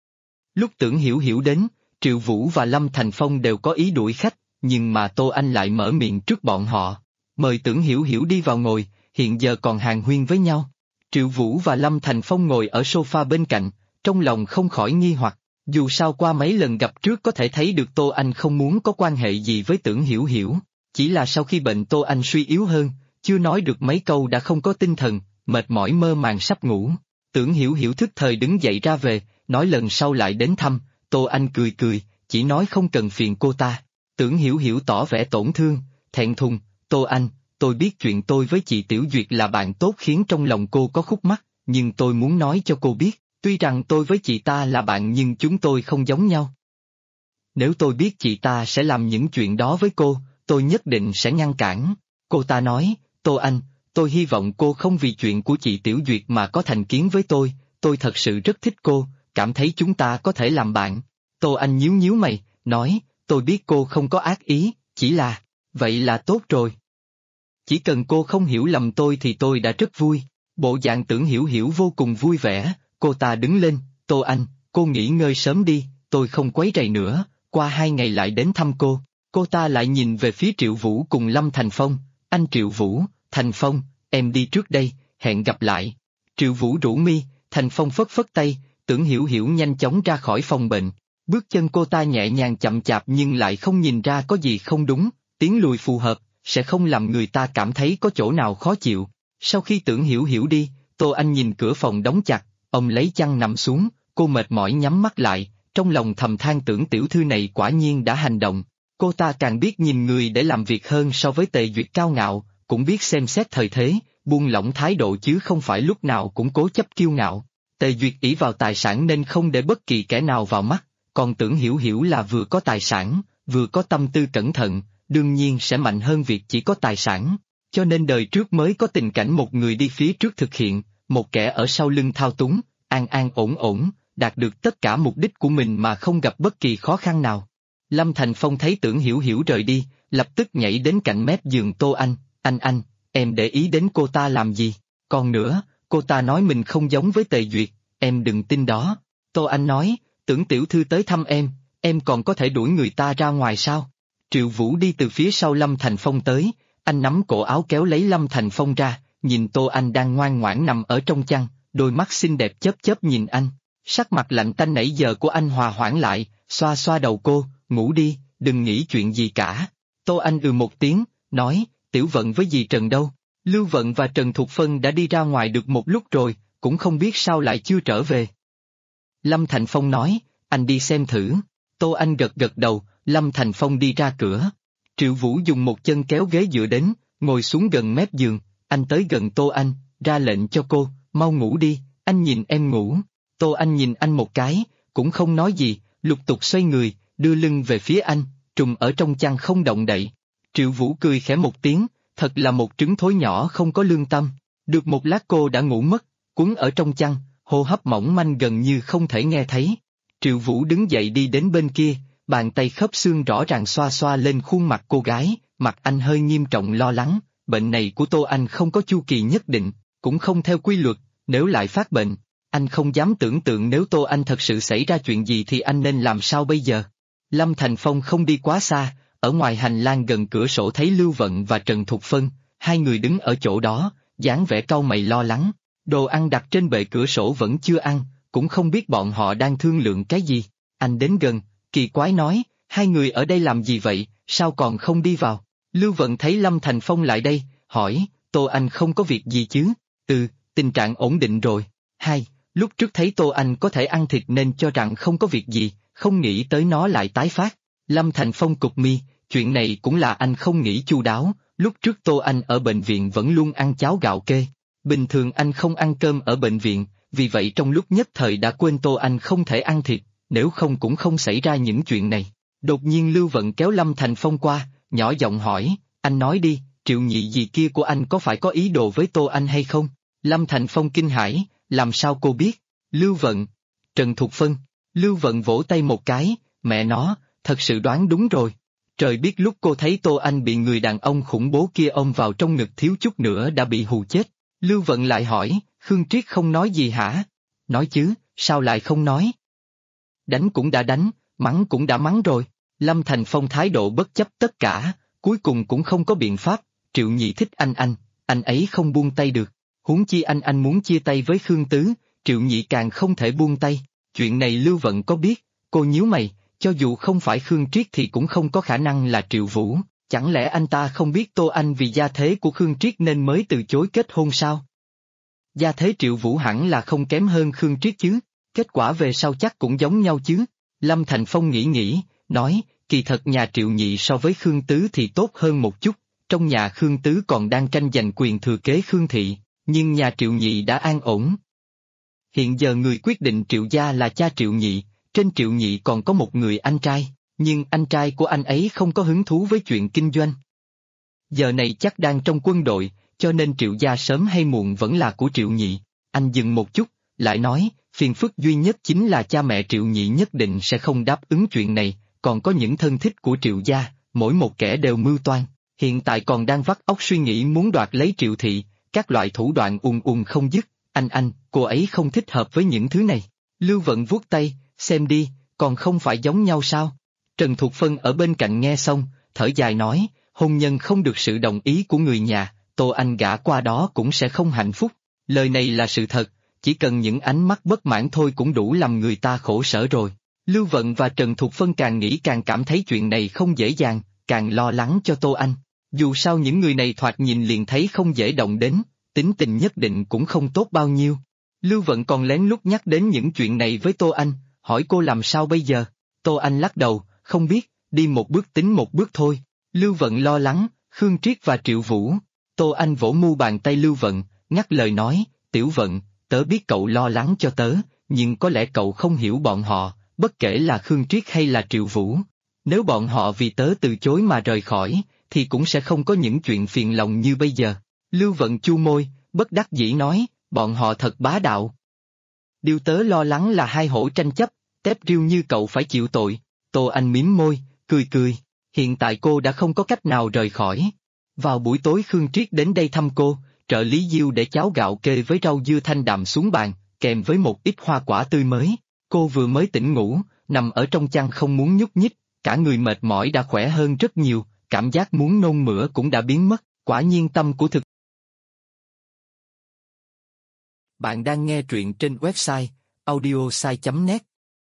Lúc Tưởng Hiểu Hiểu đến, Triệu Vũ và Lâm Thành Phong đều có ý đuổi khách, nhưng mà Tô Anh lại mở miệng trước bọn họ. Mời Tưởng Hiểu Hiểu đi vào ngồi, hiện giờ còn hàn huyên với nhau. Triệu Vũ và Lâm Thành Phong ngồi ở sofa bên cạnh, trong lòng không khỏi nghi hoặc, dù sao qua mấy lần gặp trước có thể thấy được Tô Anh không muốn có quan hệ gì với Tưởng Hiểu Hiểu, chỉ là sau khi bệnh Tô Anh suy yếu hơn, chưa nói được mấy câu đã không có tinh thần, mệt mỏi mơ màng sắp ngủ. Tưởng Hiểu Hiểu thức thời đứng dậy ra về, nói lần sau lại đến thăm. Tô Anh cười cười, chỉ nói không cần phiền cô ta. Tưởng Hiểu Hiểu tỏ vẻ tổn thương, thẹn thùng, Tô Anh, tôi biết chuyện tôi với chị Tiểu Duyệt là bạn tốt khiến trong lòng cô có khúc mắc, nhưng tôi muốn nói cho cô biết, tuy rằng tôi với chị ta là bạn nhưng chúng tôi không giống nhau. Nếu tôi biết chị ta sẽ làm những chuyện đó với cô, tôi nhất định sẽ ngăn cản. Cô ta nói, Tô Anh, tôi hy vọng cô không vì chuyện của chị Tiểu Duyệt mà có thành kiến với tôi thật sự rất thích cô, cảm thấy chúng ta có thể làm bạn. Tô Anh nhíu nhíu mày, nói, tôi biết cô không có ác ý, chỉ là, vậy là tốt rồi. Chỉ cần cô không hiểu lầm tôi thì tôi đã rất vui. Bộ dạng Tưởng Hiểu Hiểu vô cùng vui vẻ, cô ta đứng lên, Tô Anh, cô nghỉ ngơi sớm đi, tôi không quấy rầy nữa, qua 2 ngày lại đến thăm cô. Cô ta lại nhìn về phía Triệu Vũ cùng Lâm Thành Phong, anh Triệu Vũ, Thành Phong, em đi trước đây, hẹn gặp lại. Triệu Vũ rủ mi, Thành Phong phất phất tay, Tưởng Hiểu Hiểu nhanh chóng ra khỏi phòng bệnh. Bước chân cô ta nhẹ nhàng chậm chạp nhưng lại không nhìn ra có gì không đúng, tiến lùi phù hợp, sẽ không làm người ta cảm thấy có chỗ nào khó chịu. Sau khi Tưởng Hiểu Hiểu đi, Tô Anh nhìn cửa phòng đóng chặt, ông lấy chăn nằm xuống, cô mệt mỏi nhắm mắt lại, trong lòng thầm than Tưởng tiểu thư này quả nhiên đã hành động. Cô ta càng biết nhìn người để làm việc hơn so với Tề Duyệt cao ngạo, cũng biết xem xét thời thế, buông lỏng thái độ chứ không phải lúc nào cũng cố chấp kiêu ngạo. Tề Duyệt ỷ vào tài sản nên không để bất kỳ kẻ nào vào mắt, còn Tưởng Hiểu Hiểu là vừa có tài sản, vừa có tâm tư cẩn thận, đương nhiên sẽ mạnh hơn việc chỉ có tài sản. Cho nên đời trước mới có tình cảnh một người đi phía trước thực hiện, một kẻ ở sau lưng thao túng, an an ổn ổn, đạt được tất cả mục đích của mình mà không gặp bất kỳ khó khăn nào. Lâm Thành Phong thấy Tưởng Hiểu Hiểu rời đi, lập tức nhảy đến cạnh mép giường Tô Anh, anh, em để ý đến cô ta làm gì? Còn nữa, cô ta nói mình không giống với Tề Duyệt, em đừng tin đó. Tô Anh nói, Tưởng tiểu thư tới thăm em còn có thể đuổi người ta ra ngoài sao? Triệu Vũ đi từ phía sau Lâm Thành Phong tới, anh nắm cổ áo kéo lấy Lâm Thành Phong ra, nhìn Tô Anh đang ngoan ngoãn nằm ở trong chăn, đôi mắt xinh đẹp chớp chớp nhìn anh. Sắc mặt lạnh tanh nãy giờ của anh hòa hoãn lại, xoa xoa đầu cô, ngủ đi, đừng nghĩ chuyện gì cả. Tô Anh một tiếng, nói, Tiểu Vận với dì Trần đâu? Lưu Vận và Trần Thục Phân đã đi ra ngoài được một lúc rồi, cũng không biết sao lại chưa trở về. Lâm Thành Phong nói, anh đi xem thử. Tô Anh gật gật đầu, Lâm Thành Phong đi ra cửa. Triệu Vũ dùng một chân kéo ghế dựa đến, ngồi xuống gần mép giường, anh tới gần Tô Anh, ra lệnh cho cô, mau ngủ đi, anh nhìn em ngủ. Tô Anh nhìn anh một cái, cũng không nói gì, lục tục xoay người, đưa lưng về phía anh, trùm ở trong chăn không động đậy. Triệu Vũ cười khẽ một tiếng, thật là một trứng thối nhỏ không có lương tâm. Được một lát cô đã ngủ mất, quấn ở trong chăn, hô hấp mỏng manh gần như không thể nghe thấy. Triệu Vũ đứng dậy đi đến bên kia, bàn tay khớp xương rõ ràng xoa xoa lên khuôn mặt cô gái, mặt anh hơi nghiêm trọng lo lắng, bệnh này của Tô Anh không có chu kỳ nhất định, cũng không theo quy luật, nếu lại phát bệnh, anh không dám tưởng tượng nếu Tô Anh thật sự xảy ra chuyện gì thì anh nên làm sao bây giờ. Lâm Thành Phong không đi quá xa, ở ngoài hành lang gần cửa sổ thấy Lưu Vận và Trần Thục Phân, hai người đứng ở chỗ đó, dáng vẻ cau mày lo lắng, đồ ăn đặt trên bệ cửa sổ vẫn chưa ăn, cũng không biết bọn họ đang thương lượng cái gì. Anh đến gần, kỳ quái nói, hai người ở đây làm gì vậy, sao còn không đi vào? Lưu Vận thấy Lâm Thành Phong lại đây, hỏi, Tô Anh không có việc gì chứ? Tình trạng ổn định rồi. Hai, lúc trước thấy Tô Anh có thể ăn thịt nên cho rằng không có việc gì, không nghĩ tới nó lại tái phát. Lâm Thành Phong cụp mi, chuyện này cũng là anh không nghĩ chu đáo, lúc trước Tô Anh ở bệnh viện vẫn luôn ăn cháo gạo kê. Bình thường anh không ăn cơm ở bệnh viện, vì vậy trong lúc nhất thời đã quên Tô Anh không thể ăn thịt, nếu không cũng không xảy ra những chuyện này. Đột nhiên Lưu Vận kéo Lâm Thành Phong qua, nhỏ giọng hỏi, anh nói đi, Triệu Nhị gì kia của anh có phải có ý đồ với Tô Anh hay không? Lâm Thành Phong kinh hãi, làm sao cô biết? Lưu Vận, Trần Thục Phân, Lưu Vận vỗ tay một cái, mẹ nó, thật sự đoán đúng rồi. Trời biết lúc cô thấy Tô Anh bị người đàn ông khủng bố kia ôm vào trong ngực thiếu chút nữa đã bị hù chết. Lưu Vận lại hỏi, Khương Triết không nói gì hả? Nói chứ, sao lại không nói? Đánh cũng đã đánh, mắng cũng đã mắng rồi. Lâm Thành Phong thái độ bất chấp tất cả, cuối cùng cũng không có biện pháp. Triệu Nhị thích anh ấy không buông tay được. Huống chi anh muốn chia tay với Khương Tứ, Triệu Nhị càng không thể buông tay. Chuyện này Lưu Vận có biết, cô nhíu mày, cho dù không phải Khương Triết thì cũng không có khả năng là Triệu Vũ. Chẳng lẽ anh ta không biết Tô Anh vì gia thế của Khương Triết nên mới từ chối kết hôn sao? Gia thế Triệu Vũ hẳn là không kém hơn Khương Triết chứ, kết quả về sau chắc cũng giống nhau chứ. Lâm Thành Phong nghĩ, nói, kỳ thật nhà Triệu Nhị so với Khương Tứ thì tốt hơn một chút, trong nhà Khương Tứ còn đang tranh giành quyền thừa kế Khương Thị, nhưng nhà Triệu Nhị đã an ổn. Hiện giờ người quyết định Triệu gia là cha Triệu Nhị, trên Triệu Nhị còn có một người anh trai, nhưng anh trai của anh ấy không có hứng thú với chuyện kinh doanh. Giờ này chắc đang trong quân đội, cho nên Triệu gia sớm hay muộn vẫn là của Triệu Nhị. Anh dừng một chút, lại nói, phiền phức duy nhất chính là cha mẹ Triệu Nhị nhất định sẽ không đáp ứng chuyện này, còn có những thân thích của Triệu gia, mỗi một kẻ đều mưu toan, hiện tại còn đang vắt óc suy nghĩ muốn đoạt lấy Triệu Thị, các loại thủ đoạn không dứt. Cô ấy không thích hợp với những thứ này. Lưu Vận vuốt tay, xem đi, còn không phải giống nhau sao? Trần Thục Phân ở bên cạnh nghe xong, thở dài nói, hôn nhân không được sự đồng ý của người nhà, Tô Anh gả qua đó cũng sẽ không hạnh phúc. Lời này là sự thật, chỉ cần những ánh mắt bất mãn thôi cũng đủ làm người ta khổ sở rồi. Lưu Vận và Trần Thục Phân càng nghĩ càng cảm thấy chuyện này không dễ dàng, càng lo lắng cho Tô Anh. Dù sao những người này thoạt nhìn liền thấy không dễ động đến, tính tình nhất định cũng không tốt bao nhiêu. Lưu Vận còn lén lút nhắc đến những chuyện này với Tô Anh, hỏi cô làm sao bây giờ. Tô Anh lắc đầu, không biết, đi một bước tính một bước thôi. Lưu Vận lo lắng, Khương Triết và Triệu Vũ. Tô Anh vỗ mu bàn tay Lưu Vận, ngắt lời nói, Tiểu Vận, tớ biết cậu lo lắng cho tớ, nhưng có lẽ cậu không hiểu bọn họ, bất kể là Khương Triết hay là Triệu Vũ. Nếu bọn họ vì tớ từ chối mà rời khỏi, thì cũng sẽ không có những chuyện phiền lòng như bây giờ. Lưu Vận chu môi, bất đắc dĩ nói, bọn họ thật bá đạo. Điều tớ lo lắng là hai hổ tranh chấp, tép riêu như cậu phải chịu tội. Tô Anh mím môi, cười, hiện tại cô đã không có cách nào rời khỏi. Vào buổi tối Khương Triết đến đây thăm cô, trợ lý Diêu để cháo gạo kê với rau dưa thanh đạm xuống bàn, kèm với một ít hoa quả tươi mới. Cô vừa mới tỉnh ngủ, nằm ở trong chăn không muốn nhúc nhích, cả người mệt mỏi đã khỏe hơn rất nhiều, cảm giác muốn nôn mửa cũng đã biến mất, quả nhiên tâm của thực. Bạn đang nghe truyện trên website audiosai.net.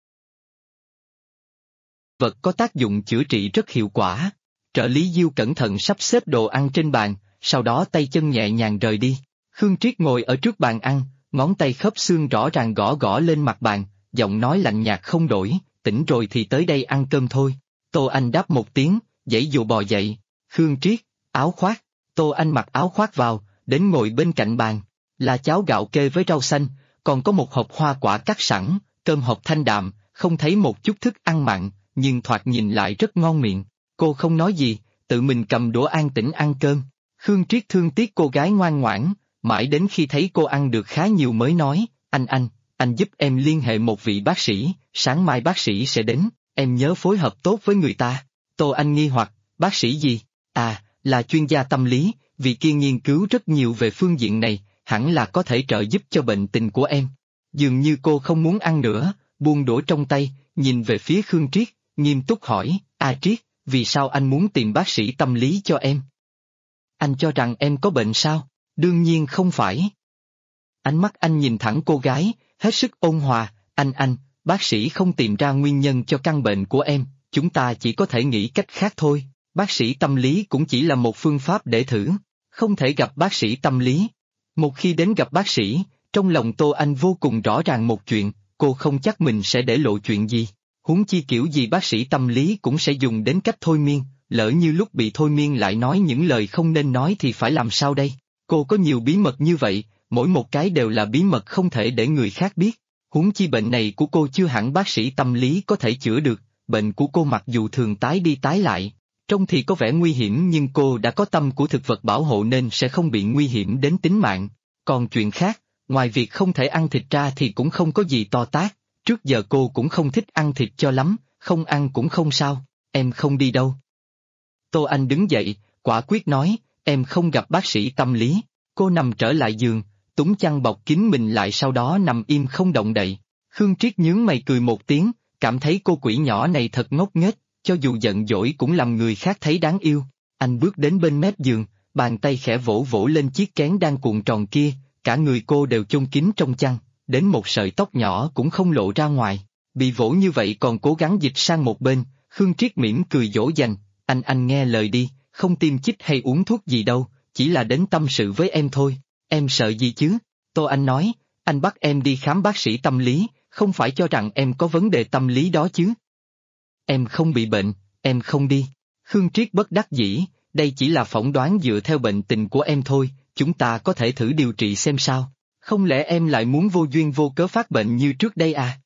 Vật có tác dụng chữa trị rất hiệu quả. Trợ lý Diêu cẩn thận sắp xếp đồ ăn trên bàn, sau đó tay chân nhẹ nhàng rời đi. Khương Triết ngồi ở trước bàn ăn, ngón tay khớp xương rõ ràng gõ lên mặt bàn, giọng nói lạnh nhạt không đổi, tỉnh rồi thì tới đây ăn cơm thôi. Tô Anh đáp một tiếng, giãy dụ bò dậy. Khương Triết, áo khoác. Tô Anh mặc áo khoác vào, đến ngồi bên cạnh bàn. Là cháo gạo kê với rau xanh, còn có một hộp hoa quả cắt sẵn, cơm hộp thanh đạm, không thấy một chút thức ăn mặn, nhưng thoạt nhìn lại rất ngon miệng. Cô không nói gì, tự mình cầm đũa an tĩnh ăn cơm. Khương Triết thương tiếc cô gái ngoan ngoãn, mãi đến khi thấy cô ăn được khá nhiều mới nói, anh giúp em liên hệ một vị bác sĩ, sáng mai bác sĩ sẽ đến, em nhớ phối hợp tốt với người ta. Tô Anh nghi hoặc, bác sĩ gì? À, là chuyên gia tâm lý, vì kia nghiên cứu rất nhiều về phương diện này, hẳn là có thể trợ giúp cho bệnh tình của em. Dường như cô không muốn ăn nữa, buông đũa trong tay, nhìn về phía Khương Triết, nghiêm túc hỏi, Triết, vì sao anh muốn tìm bác sĩ tâm lý cho em? Anh cho rằng em có bệnh sao? Đương nhiên không phải. Ánh mắt anh nhìn thẳng cô gái, hết sức ôn hòa, anh, bác sĩ không tìm ra nguyên nhân cho căn bệnh của em, chúng ta chỉ có thể nghĩ cách khác thôi, bác sĩ tâm lý cũng chỉ là một phương pháp để thử, không thể gặp bác sĩ tâm lý. Một khi đến gặp bác sĩ, trong lòng Tô Anh vô cùng rõ ràng một chuyện, cô không chắc mình sẽ để lộ chuyện gì. Huống chi kiểu gì bác sĩ tâm lý cũng sẽ dùng đến cách thôi miên, lỡ như lúc bị thôi miên lại nói những lời không nên nói thì phải làm sao đây? Cô có nhiều bí mật như vậy, mỗi một cái đều là bí mật không thể để người khác biết. Huống chi bệnh này của cô chưa hẳn bác sĩ tâm lý có thể chữa được, bệnh của cô mặc dù thường tái đi tái lại, trông thì có vẻ nguy hiểm nhưng cô đã có tâm của thực vật bảo hộ nên sẽ không bị nguy hiểm đến tính mạng. Còn chuyện khác, ngoài việc không thể ăn thịt ra thì cũng không có gì to tát, trước giờ cô cũng không thích ăn thịt cho lắm, không ăn cũng không sao, em không đi đâu. Tô Anh đứng dậy, quả quyết nói, em không gặp bác sĩ tâm lý, cô nằm trở lại giường, túng chăn bọc kín mình lại sau đó nằm im không động đậy. Khương Triết nhướng mày cười một tiếng, cảm thấy cô quỷ nhỏ này thật ngốc nghếch, cho dù giận dỗi cũng làm người khác thấy đáng yêu. Anh bước đến bên mép giường, bàn tay khẽ vỗ vỗ lên chiếc kén đang cuộn tròn kia, cả người cô đều chôn kín trong chăn, đến một sợi tóc nhỏ cũng không lộ ra ngoài. Bị vỗ như vậy còn cố gắng dịch sang một bên, Khương Triết mỉm cười dỗ dành, anh nghe lời đi, không tiêm chích hay uống thuốc gì đâu, chỉ là đến tâm sự với em thôi, em sợ gì chứ? Tô Anh nói, anh bắt em đi khám bác sĩ tâm lý, không phải cho rằng em có vấn đề tâm lý đó chứ. Em không bị bệnh, em không đi. Khương Triết bất đắc dĩ, đây chỉ là phỏng đoán dựa theo bệnh tình của em thôi, chúng ta có thể thử điều trị xem sao. Không lẽ em lại muốn vô duyên vô cớ phát bệnh như trước đây à?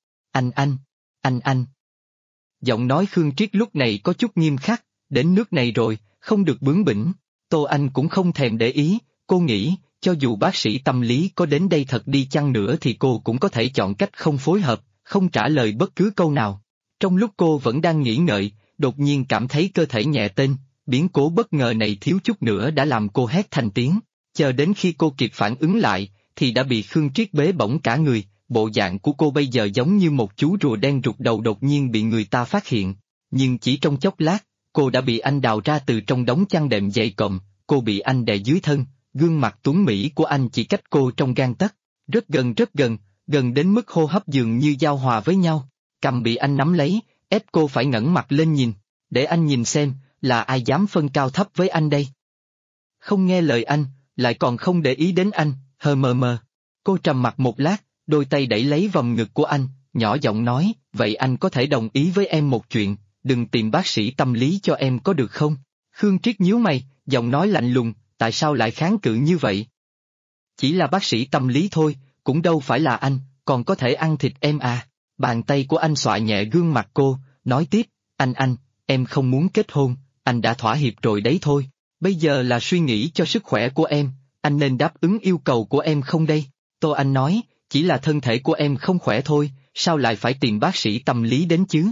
Anh. Giọng nói Khương Triết lúc này có chút nghiêm khắc, đến nước này rồi, không được bướng bỉnh. Tô Anh cũng không thèm để ý, cô nghĩ, cho dù bác sĩ tâm lý có đến đây thật đi chăng nữa thì cô cũng có thể chọn cách không phối hợp, không trả lời bất cứ câu nào. Trong lúc cô vẫn đang nghĩ ngợi, đột nhiên cảm thấy cơ thể nhẹ tênh, biến cố bất ngờ này thiếu chút nữa đã làm cô hét thành tiếng. Chờ đến khi cô kịp phản ứng lại, thì đã bị Khương Triết bế bổng cả người, bộ dạng của cô bây giờ giống như một chú rùa đen rụt đầu đột nhiên bị người ta phát hiện. Nhưng chỉ trong chốc lát, cô đã bị anh đào ra từ trong đống chăn đệm dày cộm, cô bị anh đè dưới thân, gương mặt tuấn mỹ của anh chỉ cách cô trong gang tấc, rất gần, gần đến mức hô hấp dường như giao hòa với nhau. Cầm bị anh nắm lấy, ép cô phải ngẩng mặt lên nhìn, để anh nhìn xem, là ai dám phân cao thấp với anh đây. Không nghe lời anh, lại còn không để ý đến anh, mờ. Cô trầm mặc một lát, đôi tay đẩy lấy vòng ngực của anh, nhỏ giọng nói, vậy anh có thể đồng ý với em một chuyện, đừng tìm bác sĩ tâm lý cho em có được không? Khương Triết nhíu mày, giọng nói lạnh lùng, tại sao lại kháng cự như vậy? Chỉ là bác sĩ tâm lý thôi, cũng đâu phải là anh, còn có thể ăn thịt em à? Bàn tay của anh xoa nhẹ gương mặt cô, nói tiếp, anh, em không muốn kết hôn, anh đã thỏa hiệp rồi đấy thôi, bây giờ là suy nghĩ cho sức khỏe của em, anh nên đáp ứng yêu cầu của em không đây? Tô Anh nói, chỉ là thân thể của em không khỏe thôi, sao lại phải tìm bác sĩ tâm lý đến chứ?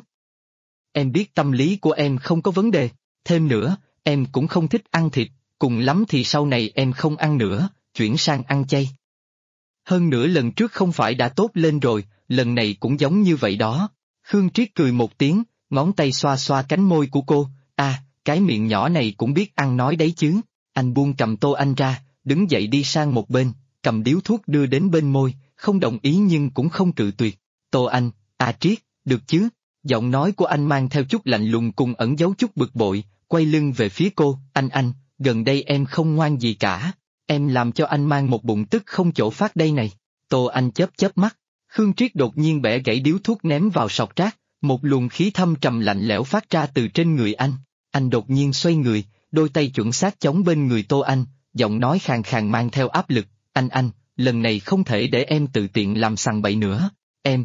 Em biết tâm lý của em không có vấn đề, thêm nữa, em cũng không thích ăn thịt, cùng lắm thì sau này em không ăn nữa, chuyển sang ăn chay. Hơn nữa lần trước không phải đã tốt lên rồi, lần này cũng giống như vậy đó. Khương Triết cười một tiếng, ngón tay xoa xoa cánh môi của cô, cái miệng nhỏ này cũng biết ăn nói đấy chứ. Anh buông cầm Tô Anh ra, đứng dậy đi sang một bên, cầm điếu thuốc đưa đến bên môi, không đồng ý nhưng cũng không cự tuyệt. Tô Anh, Triết, được chứ? Giọng nói của anh mang theo chút lạnh lùng cùng ẩn giấu chút bực bội, quay lưng về phía cô, anh, gần đây em không ngoan gì cả, em làm cho anh mang một bụng tức không chỗ phát đây này. Tô Anh chớp mắt, Khương Triết đột nhiên bẻ gãy điếu thuốc ném vào sọt rác, một luồng khí thâm trầm lạnh lẽo phát ra từ trên người anh đột nhiên xoay người, đôi tay chuẩn xác chống bên người Tô Anh, giọng nói khàn khàn mang theo áp lực, anh, lần này không thể để em tự tiện làm sằng bậy nữa, em,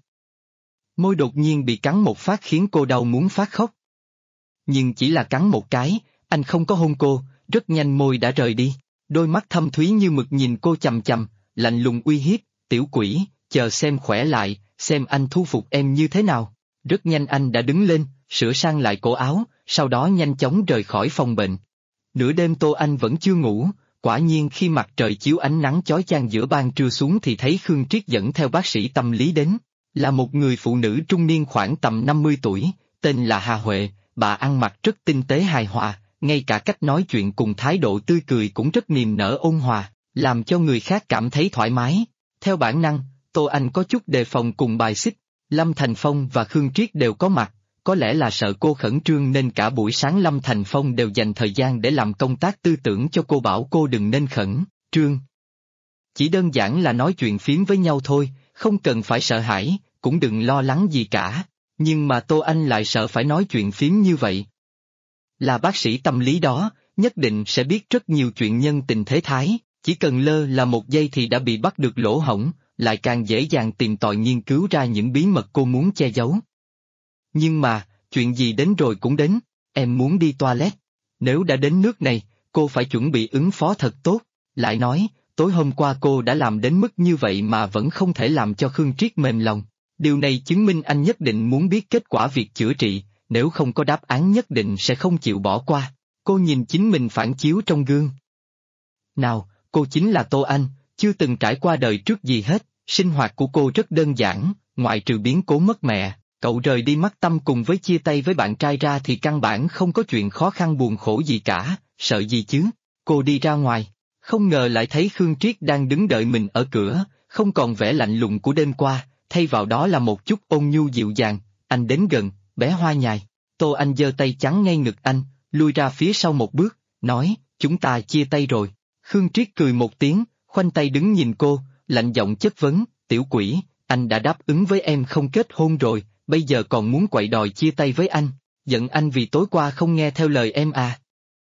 Môi đột nhiên bị cắn một phát khiến cô đau muốn phát khóc. Nhưng chỉ là cắn một cái, anh không có hôn cô, rất nhanh môi đã rời đi, đôi mắt thâm thúy như mực nhìn cô chằm chằm, lạnh lùng uy hiếp, tiểu quỷ, chờ xem khỏe lại, xem anh thu phục em như thế nào. Rất nhanh anh đã đứng lên, sửa sang lại cổ áo, sau đó nhanh chóng rời khỏi phòng bệnh. Nửa đêm Tô Anh vẫn chưa ngủ, quả nhiên khi mặt trời chiếu ánh nắng chói chang giữa ban trưa xuống thì thấy Khương Triết dẫn theo bác sĩ tâm lý đến. Là một người phụ nữ trung niên khoảng tầm 50 tuổi, tên là Hà Huệ, bà ăn mặc rất tinh tế hài hòa, ngay cả cách nói chuyện cùng thái độ tươi cười cũng rất niềm nở ôn hòa, làm cho người khác cảm thấy thoải mái. Theo bản năng, Tô Anh có chút đề phòng cùng bài xích, Lâm Thành Phong và Khương Triết đều có mặt, có lẽ là sợ cô khẩn trương nên cả buổi sáng Lâm Thành Phong đều dành thời gian để làm công tác tư tưởng cho cô, bảo cô đừng nên khẩn trương. Chỉ đơn giản là nói chuyện phiếm với nhau thôi, không cần phải sợ hãi, cũng đừng lo lắng gì cả, nhưng mà Tô Anh lại sợ phải nói chuyện phiếm như vậy. Là bác sĩ tâm lý đó, nhất định sẽ biết rất nhiều chuyện nhân tình thế thái, chỉ cần lơ là một giây thì đã bị bắt được lỗ hổng, lại càng dễ dàng tìm tòi nghiên cứu ra những bí mật cô muốn che giấu. Nhưng mà, chuyện gì đến rồi cũng đến, em muốn đi toilet. Nếu đã đến nước này, cô phải chuẩn bị ứng phó thật tốt. Lại nói, tối hôm qua cô đã làm đến mức như vậy mà vẫn không thể làm cho Khương Triết mềm lòng. Điều này chứng minh anh nhất định muốn biết kết quả việc chữa trị, nếu không có đáp án nhất định sẽ không chịu bỏ qua. Cô nhìn chính mình phản chiếu trong gương. Nào, cô chính là Tô Anh, chưa từng trải qua đời trước gì hết, sinh hoạt của cô rất đơn giản, ngoại trừ biến cố mất mẹ, cậu rời đi mất tâm cùng với chia tay với bạn trai ra thì căn bản không có chuyện khó khăn buồn khổ gì cả, sợ gì chứ. Cô đi ra ngoài, không ngờ lại thấy Khương Triết đang đứng đợi mình ở cửa, không còn vẻ lạnh lùng của đêm qua, thay vào đó là một chút ôn nhu dịu dàng. Anh đến gần, bé hoa nhài. Tô Anh giơ tay chắn ngay ngực anh, lui ra phía sau một bước, nói, chúng ta chia tay rồi. Khương Triết cười một tiếng, khoanh tay đứng nhìn cô, lạnh giọng chất vấn, tiểu quỷ, anh đã đáp ứng với em không kết hôn rồi, bây giờ còn muốn quậy đòi chia tay với anh, giận anh vì tối qua không nghe theo lời em à.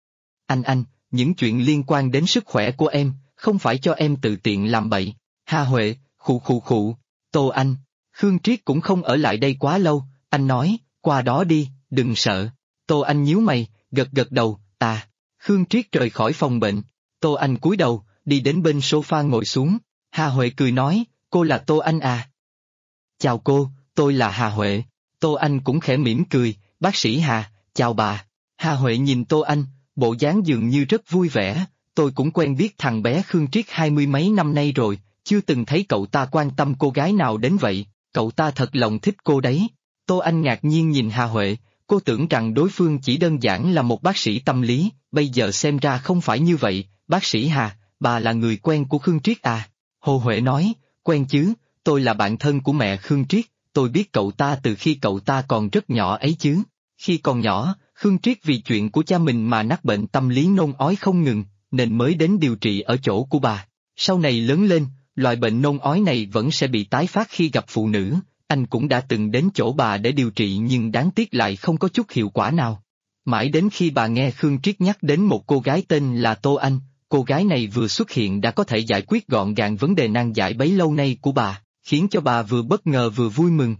Anh, những chuyện liên quan đến sức khỏe của em, không phải cho em tự tiện làm bậy. Hà Huệ, khụ. Tô Anh, Khương Triết cũng không ở lại đây quá lâu, anh nói, qua đó đi, đừng sợ. Tô Anh nhíu mày, gật đầu, à. Khương Triết rời khỏi phòng bệnh. Tô Anh cúi đầu, đi đến bên sofa ngồi xuống. Hà Huệ cười nói, cô là Tô Anh à? Chào cô, tôi là Hà Huệ. Tô Anh cũng khẽ mỉm cười, bác sĩ Hà, chào bà. Hà Huệ nhìn Tô Anh, bộ dáng dường như rất vui vẻ, tôi cũng quen biết thằng bé Khương Triết 20 mấy năm nay rồi, chưa từng thấy cậu ta quan tâm cô gái nào đến vậy, cậu ta thật lòng thích cô đấy. Tô Anh ngạc nhiên nhìn Hà Huệ, cô tưởng rằng đối phương chỉ đơn giản là một bác sĩ tâm lý, bây giờ xem ra không phải như vậy. Bác sĩ Hà, bà là người quen của Khương Triết à? Hồ Huệ nói, quen chứ, tôi là bạn thân của mẹ Khương Triết, tôi biết cậu ta từ khi cậu ta còn rất nhỏ ấy chứ. Khi còn nhỏ, Khương Triết vì chuyện của cha mình mà mắc bệnh tâm lý nôn ói không ngừng, nên mới đến điều trị ở chỗ của bà. Sau này lớn lên, loại bệnh nôn ói này vẫn sẽ bị tái phát khi gặp phụ nữ, anh cũng đã từng đến chỗ bà để điều trị nhưng đáng tiếc lại không có chút hiệu quả nào. Mãi đến khi bà nghe Khương Triết nhắc đến một cô gái tên là Tô Anh, cô gái này vừa xuất hiện đã có thể giải quyết gọn gàng vấn đề nan giải bấy lâu nay của bà, khiến cho bà vừa bất ngờ vừa vui mừng.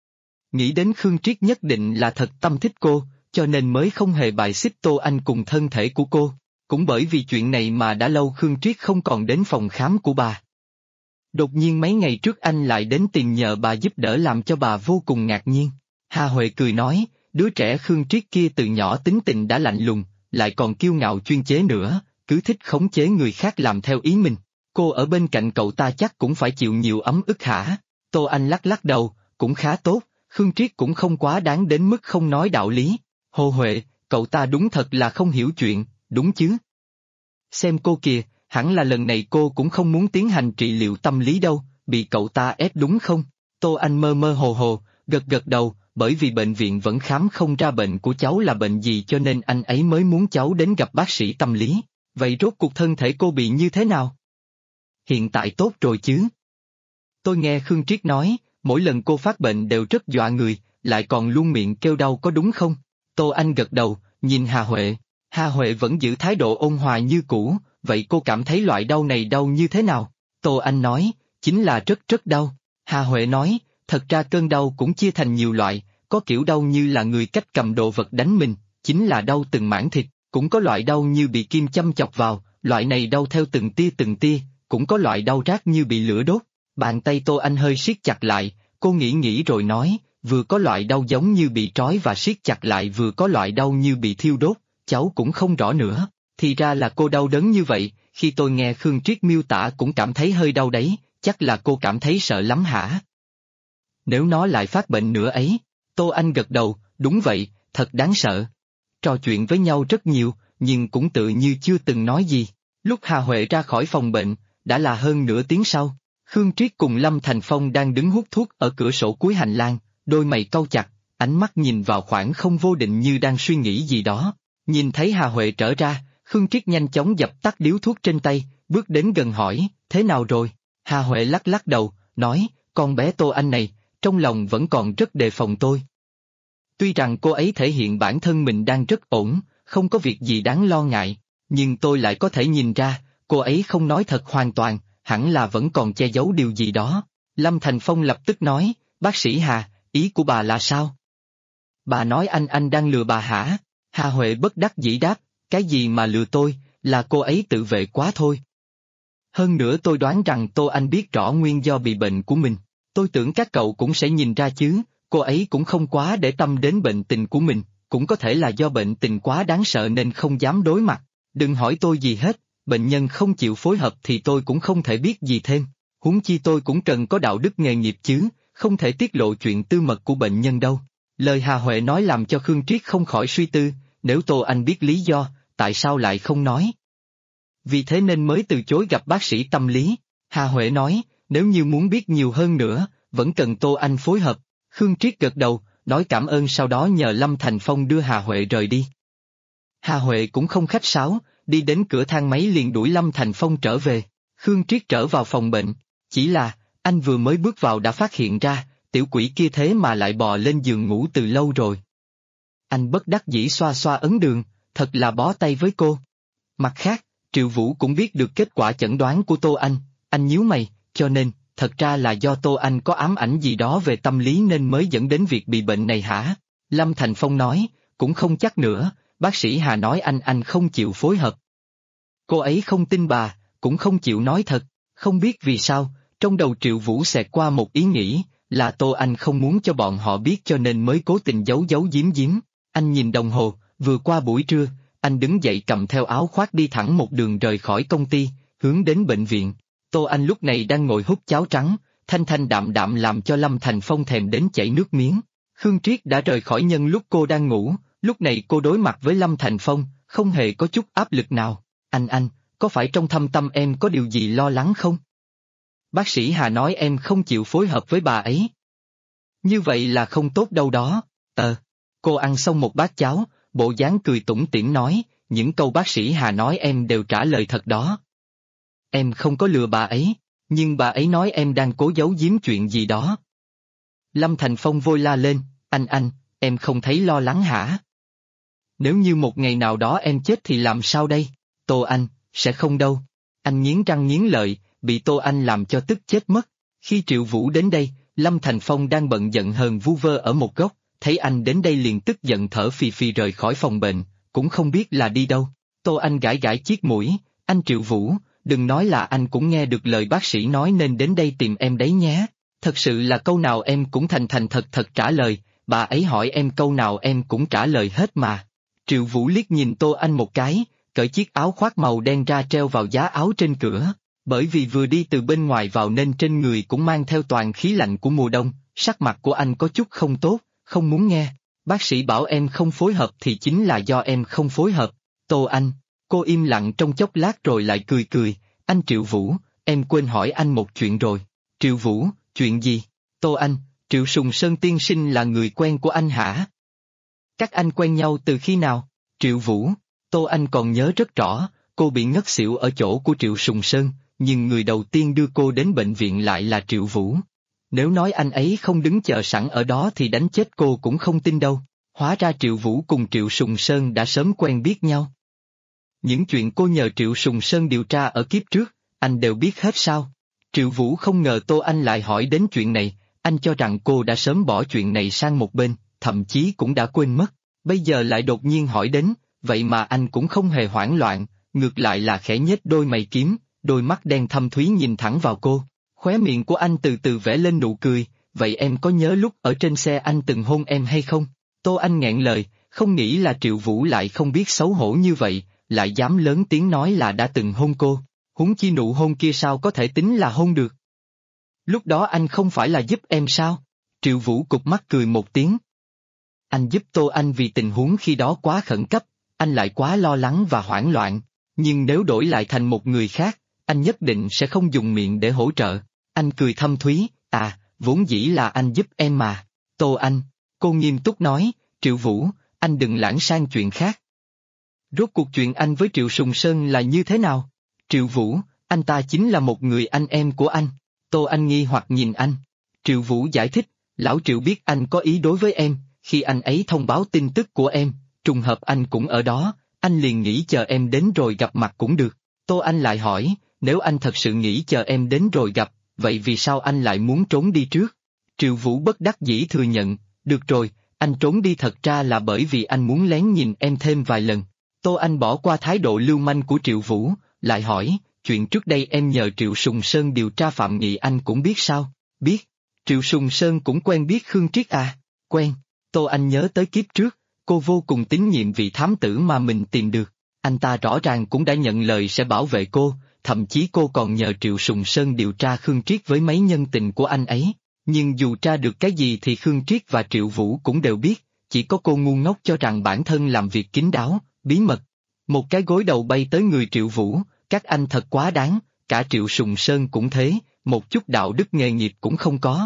Nghĩ đến Khương Triết nhất định là thật tâm thích cô, cho nên mới không hề bài xích Tô Anh cùng thân thể của cô. Cũng bởi vì chuyện này mà đã lâu Khương Triết không còn đến phòng khám của bà. Đột nhiên mấy ngày trước anh lại đến tìm nhờ bà giúp đỡ làm cho bà vô cùng ngạc nhiên. Hà Huệ cười nói, đứa trẻ Khương Triết kia từ nhỏ tính tình đã lạnh lùng, lại còn kiêu ngạo chuyên chế nữa, cứ thích khống chế người khác làm theo ý mình. Cô ở bên cạnh cậu ta chắc cũng phải chịu nhiều ấm ức hả? Tô Anh lắc đầu, cũng khá tốt, Khương Triết cũng không quá đáng đến mức không nói đạo lý. Hồ Huệ, cậu ta đúng thật là không hiểu chuyện, đúng chứ? Xem cô kìa, hẳn là lần này cô cũng không muốn tiến hành trị liệu tâm lý đâu, bị cậu ta ép đúng không? Tô Anh mơ hồ, gật đầu, bởi vì bệnh viện vẫn khám không ra bệnh của cháu là bệnh gì cho nên anh ấy mới muốn cháu đến gặp bác sĩ tâm lý. Vậy rốt cuộc thân thể cô bị như thế nào? Hiện tại tốt rồi chứ? Tôi nghe Khương Triết nói, mỗi lần cô phát bệnh đều rất dọa người, lại còn luôn miệng kêu đau có đúng không? Tô Anh gật đầu, nhìn Hà Huệ. Hà Huệ vẫn giữ thái độ ôn hòa như cũ, vậy cô cảm thấy loại đau này đau như thế nào? Tô Anh nói, chính là rất đau. Hà Huệ nói, thật ra cơn đau cũng chia thành nhiều loại, có kiểu đau như là người cách cầm đồ vật đánh mình, chính là đau từng mảng thịt, cũng có loại đau như bị kim châm chọc vào, loại này đau theo từng tia, cũng có loại đau rát như bị lửa đốt. Bàn tay Tô Anh hơi siết chặt lại, cô nghĩ rồi nói, vừa có loại đau giống như bị trói và siết chặt lại vừa có loại đau như bị thiêu đốt, cháu cũng không rõ nữa. Thì ra là cô đau đớn như vậy, khi tôi nghe Khương Triết miêu tả cũng cảm thấy hơi đau đấy, chắc là cô cảm thấy sợ lắm hả? Nếu nó lại phát bệnh nữa ấy. Tô Anh gật đầu, đúng vậy, thật đáng sợ. Trò chuyện với nhau rất nhiều, nhưng cũng tự như chưa từng nói gì. Lúc Hà Huệ ra khỏi phòng bệnh, đã là hơn nửa tiếng sau. Khương Triết cùng Lâm Thành Phong đang đứng hút thuốc ở cửa sổ cuối hành lang, đôi mày cau chặt, ánh mắt nhìn vào khoảng không vô định như đang suy nghĩ gì đó. Nhìn thấy Hà Huệ trở ra, Khương Triết nhanh chóng dập tắt điếu thuốc trên tay, bước đến gần hỏi, thế nào rồi? Hà Huệ lắc lắc đầu, nói, con bé Tô Anh này, trong lòng vẫn còn rất đề phòng tôi. Tuy rằng cô ấy thể hiện bản thân mình đang rất ổn, không có việc gì đáng lo ngại, nhưng tôi lại có thể nhìn ra, cô ấy không nói thật hoàn toàn, hẳn là vẫn còn che giấu điều gì đó. Lâm Thành Phong lập tức nói, bác sĩ Hà, ý của bà là sao? Bà nói anh đang lừa bà hả? Hà Huệ bất đắc dĩ đáp, cái gì mà lừa tôi, là cô ấy tự vệ quá thôi. Hơn nữa tôi đoán rằng Tô Anh biết rõ nguyên do bị bệnh của mình. Tôi tưởng các cậu cũng sẽ nhìn ra chứ, cô ấy cũng không quá để tâm đến bệnh tình của mình, cũng có thể là do bệnh tình quá đáng sợ nên không dám đối mặt. Đừng hỏi tôi gì hết, bệnh nhân không chịu phối hợp thì tôi cũng không thể biết gì thêm. Huống chi tôi cũng cần có đạo đức nghề nghiệp chứ, không thể tiết lộ chuyện tư mật của bệnh nhân đâu. Lời Hà Huệ nói làm cho Khương Triết không khỏi suy tư, nếu Tô Anh biết lý do, tại sao lại không nói? Vì thế nên mới từ chối gặp bác sĩ tâm lý. Hà Huệ nói, nếu như muốn biết nhiều hơn nữa, vẫn cần Tô Anh phối hợp. Khương Triết gật đầu, nói cảm ơn sau đó nhờ Lâm Thành Phong đưa Hà Huệ rời đi. Hà Huệ cũng không khách sáo, đi đến cửa thang máy liền đuổi Lâm Thành Phong trở về. Khương Triết trở vào phòng bệnh, chỉ là, anh vừa mới bước vào đã phát hiện ra, tiểu quỷ kia thế mà lại bò lên giường ngủ từ lâu rồi. Anh bất đắc dĩ xoa xoa ấn đường, thật là bó tay với cô. Mặt khác, Triệu Vũ cũng biết được kết quả chẩn đoán của Tô anh nhíu mày, cho nên, thật ra là do Tô Anh có ám ảnh gì đó về tâm lý nên mới dẫn đến việc bị bệnh này hả? Lâm Thành Phong nói, cũng không chắc nữa, bác sĩ Hà nói anh không chịu phối hợp. Cô ấy không tin bà, cũng không chịu nói thật, không biết vì sao, trong đầu Triệu Vũ xẹt qua một ý nghĩ, là Tô Anh không muốn cho bọn họ biết cho nên mới cố tình giấu giấu giếm giếm. Anh nhìn đồng hồ, vừa qua buổi trưa, anh đứng dậy cầm theo áo khoác đi thẳng một đường rời khỏi công ty, hướng đến bệnh viện. Tô Anh lúc này đang ngồi hút cháo trắng, thanh thanh đạm đạm làm cho Lâm Thành Phong thèm đến chảy nước miếng. Khương Triết đã rời khỏi nhân lúc cô đang ngủ, lúc này cô đối mặt với Lâm Thành Phong, không hề có chút áp lực nào. Anh, có phải trong thâm tâm em có điều gì lo lắng không? Bác sĩ Hà nói em không chịu phối hợp với bà ấy. Như vậy là không tốt đâu đó. Cô ăn xong một bát cháo, bộ dáng cười tủm tỉm nói, những câu bác sĩ Hà nói em đều trả lời thật đó. Em không có lừa bà ấy, nhưng bà ấy nói em đang cố giấu giếm chuyện gì đó. Lâm Thành Phong vội la lên, anh, em không thấy lo lắng hả? Nếu như một ngày nào đó em chết thì làm sao đây? Tô Anh, sẽ không đâu. Anh nghiến răng nghiến lợi, bị Tô Anh làm cho tức chết mất. Khi Triệu Vũ đến đây, Lâm Thành Phong đang bận giận hờn vu vơ ở một góc, thấy anh đến đây liền tức giận thở phì phì rời khỏi phòng bệnh, cũng không biết là đi đâu. Tô Anh gãi gãi chiếc mũi, anh Triệu Vũ, đừng nói là anh cũng nghe được lời bác sĩ nói nên đến đây tìm em đấy nhé. Thật sự là câu nào em cũng thành thật trả lời, bà ấy hỏi em câu nào em cũng trả lời hết mà. Triệu Vũ liếc nhìn Tô Anh một cái, cởi chiếc áo khoác màu đen ra treo vào giá áo trên cửa, bởi vì vừa đi từ bên ngoài vào nên trên người cũng mang theo toàn khí lạnh của mùa đông, sắc mặt của anh có chút không tốt, không muốn nghe. Bác sĩ bảo em không phối hợp thì chính là do em không phối hợp. Tô Anh, cô im lặng trong chốc lát rồi lại cười, anh Triệu Vũ, em quên hỏi anh một chuyện rồi. Triệu Vũ, chuyện gì? Tô Anh, Triệu Sùng Sơn tiên sinh là người quen của anh hả? Các anh quen nhau từ khi nào? Triệu Vũ, Tô Anh còn nhớ rất rõ, cô bị ngất xỉu ở chỗ của Triệu Sùng Sơn, nhưng người đầu tiên đưa cô đến bệnh viện lại là Triệu Vũ. Nếu nói anh ấy không đứng chờ sẵn ở đó thì đánh chết cô cũng không tin đâu, hóa ra Triệu Vũ cùng Triệu Sùng Sơn đã sớm quen biết nhau. Những chuyện cô nhờ Triệu Sùng Sơn điều tra ở kiếp trước, anh đều biết hết sao? Triệu Vũ không ngờ Tô Anh lại hỏi đến chuyện này, anh cho rằng cô đã sớm bỏ chuyện này sang một bên, thậm chí cũng đã quên mất, bây giờ lại đột nhiên hỏi đến, vậy mà anh cũng không hề hoảng loạn, ngược lại là khẽ nhếch đôi mày kiếm, đôi mắt đen thâm thúy nhìn thẳng vào cô, khóe miệng của anh từ từ vẽ lên nụ cười, vậy em có nhớ lúc ở trên xe anh từng hôn em hay không? Tô Anh nghẹn lời, không nghĩ là Triệu Vũ lại không biết xấu hổ như vậy, lại dám lớn tiếng nói là đã từng hôn cô. Huống chi nụ hôn kia sao có thể tính là hôn được. Lúc đó anh không phải là giúp em sao? Triệu Vũ cụp mắt cười một tiếng. Anh giúp Tô Anh vì tình huống khi đó quá khẩn cấp, anh lại quá lo lắng và hoảng loạn. Nhưng nếu đổi lại thành một người khác, anh nhất định sẽ không dùng miệng để hỗ trợ. Anh cười thâm thúy, vốn dĩ là anh giúp em mà. Tô Anh, cô nghiêm túc nói, Triệu Vũ, anh đừng lãng sang chuyện khác. Rốt cuộc chuyện anh với Triệu Sùng Sơn là như thế nào? Triệu Vũ, anh ta chính là một người anh em của anh. Tô Anh nghi hoặc nhìn anh. Triệu Vũ giải thích, lão Triệu biết anh có ý đối với em, khi anh ấy thông báo tin tức của em, trùng hợp anh cũng ở đó, anh liền nghĩ chờ em đến rồi gặp mặt cũng được. Tô Anh lại hỏi, nếu anh thật sự nghĩ chờ em đến rồi gặp, vậy vì sao anh lại muốn trốn đi trước? Triệu Vũ bất đắc dĩ thừa nhận, được rồi, anh trốn đi thật ra là bởi vì anh muốn lén nhìn em thêm vài lần. Tô Anh bỏ qua thái độ lưu manh của Triệu Vũ, lại hỏi, chuyện trước đây em nhờ Triệu Sùng Sơn điều tra Phạm Nghị anh cũng biết sao? Biết. Triệu Sùng Sơn cũng quen biết Khương Triết à? Quen. Tô Anh nhớ tới kiếp trước, cô vô cùng tín nhiệm vị thám tử mà mình tìm được. Anh ta rõ ràng cũng đã nhận lời sẽ bảo vệ cô, thậm chí cô còn nhờ Triệu Sùng Sơn điều tra Khương Triết với mấy nhân tình của anh ấy. Nhưng dù tra được cái gì thì Khương Triết và Triệu Vũ cũng đều biết, chỉ có cô ngu ngốc cho rằng bản thân làm việc kín đáo, bí mật. Một cái gối đầu bay tới người Triệu Vũ, các anh thật quá đáng, cả Triệu Sùng Sơn cũng thế, một chút đạo đức nghề nghiệp cũng không có.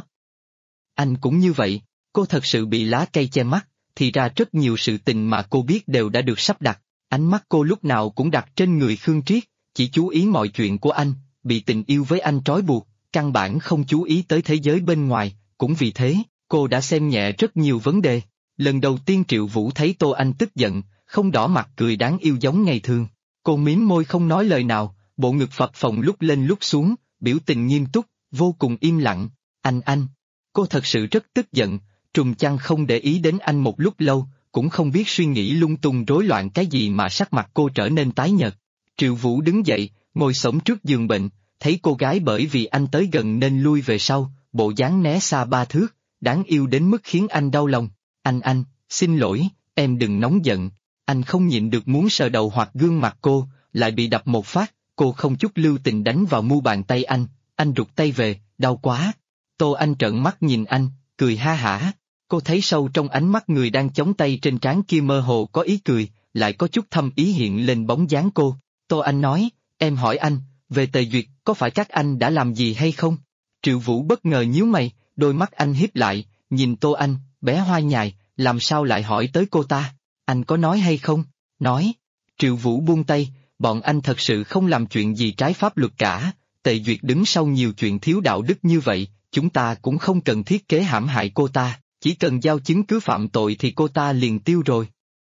Anh cũng như vậy, cô thật sự bị lá cây che mắt, thì ra rất nhiều sự tình mà cô biết đều đã được sắp đặt, ánh mắt cô lúc nào cũng đặt trên người Khương Triết, chỉ chú ý mọi chuyện của anh, bị tình yêu với anh trói buộc, căn bản không chú ý tới thế giới bên ngoài, cũng vì thế, cô đã xem nhẹ rất nhiều vấn đề. Lần đầu tiên Triệu Vũ thấy Tô Anh tức giận, không đỏ mặt cười đáng yêu giống ngày thường. Cô mím môi không nói lời nào, bộ ngực phập phồng lúc lên lúc xuống, biểu tình nghiêm túc, vô cùng im lặng. Anh. Cô thật sự rất tức giận, trùng chăn không để ý đến anh một lúc lâu, cũng không biết suy nghĩ lung tung rối loạn cái gì mà sắc mặt cô trở nên tái nhợt. Triệu Vũ đứng dậy, ngồi xổm trước giường bệnh, thấy cô gái bởi vì anh tới gần nên lui về sau, bộ dáng né xa 3 thước, đáng yêu đến mức khiến anh đau lòng. Anh, xin lỗi, em đừng nóng giận. Anh không nhịn được muốn sờ đầu hoặc gương mặt cô, lại bị đập một phát, cô không chút lưu tình đánh vào mu bàn tay anh rụt tay về, đau quá. Tô Anh trợn mắt nhìn anh, cười ha hả. Cô thấy sâu trong ánh mắt người đang chống tay trên trán kia mơ hồ có ý cười, lại có chút thâm ý hiện lên bóng dáng cô. Tô Anh nói, em hỏi anh, về Tề Duyệt, có phải các anh đã làm gì hay không? Triệu Vũ bất ngờ nhíu mày, đôi mắt anh híp lại, nhìn Tô Anh, bé hoa nhài, làm sao lại hỏi tới cô ta? Anh có nói hay không? Nói. Triệu Vũ buông tay, bọn anh thật sự không làm chuyện gì trái pháp luật cả, Tề Duyệt đứng sau nhiều chuyện thiếu đạo đức như vậy, chúng ta cũng không cần thiết kế hãm hại cô ta, chỉ cần giao chứng cứ phạm tội thì cô ta liền tiêu rồi.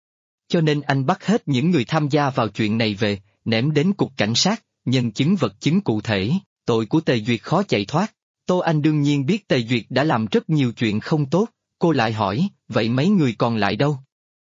Cho nên anh bắt hết những người tham gia vào chuyện này về, ném đến cục cảnh sát, nhân chứng vật chứng cụ thể, tội của Tề Duyệt khó chạy thoát. Tô Anh đương nhiên biết Tề Duyệt đã làm rất nhiều chuyện không tốt, cô lại hỏi, vậy mấy người còn lại đâu?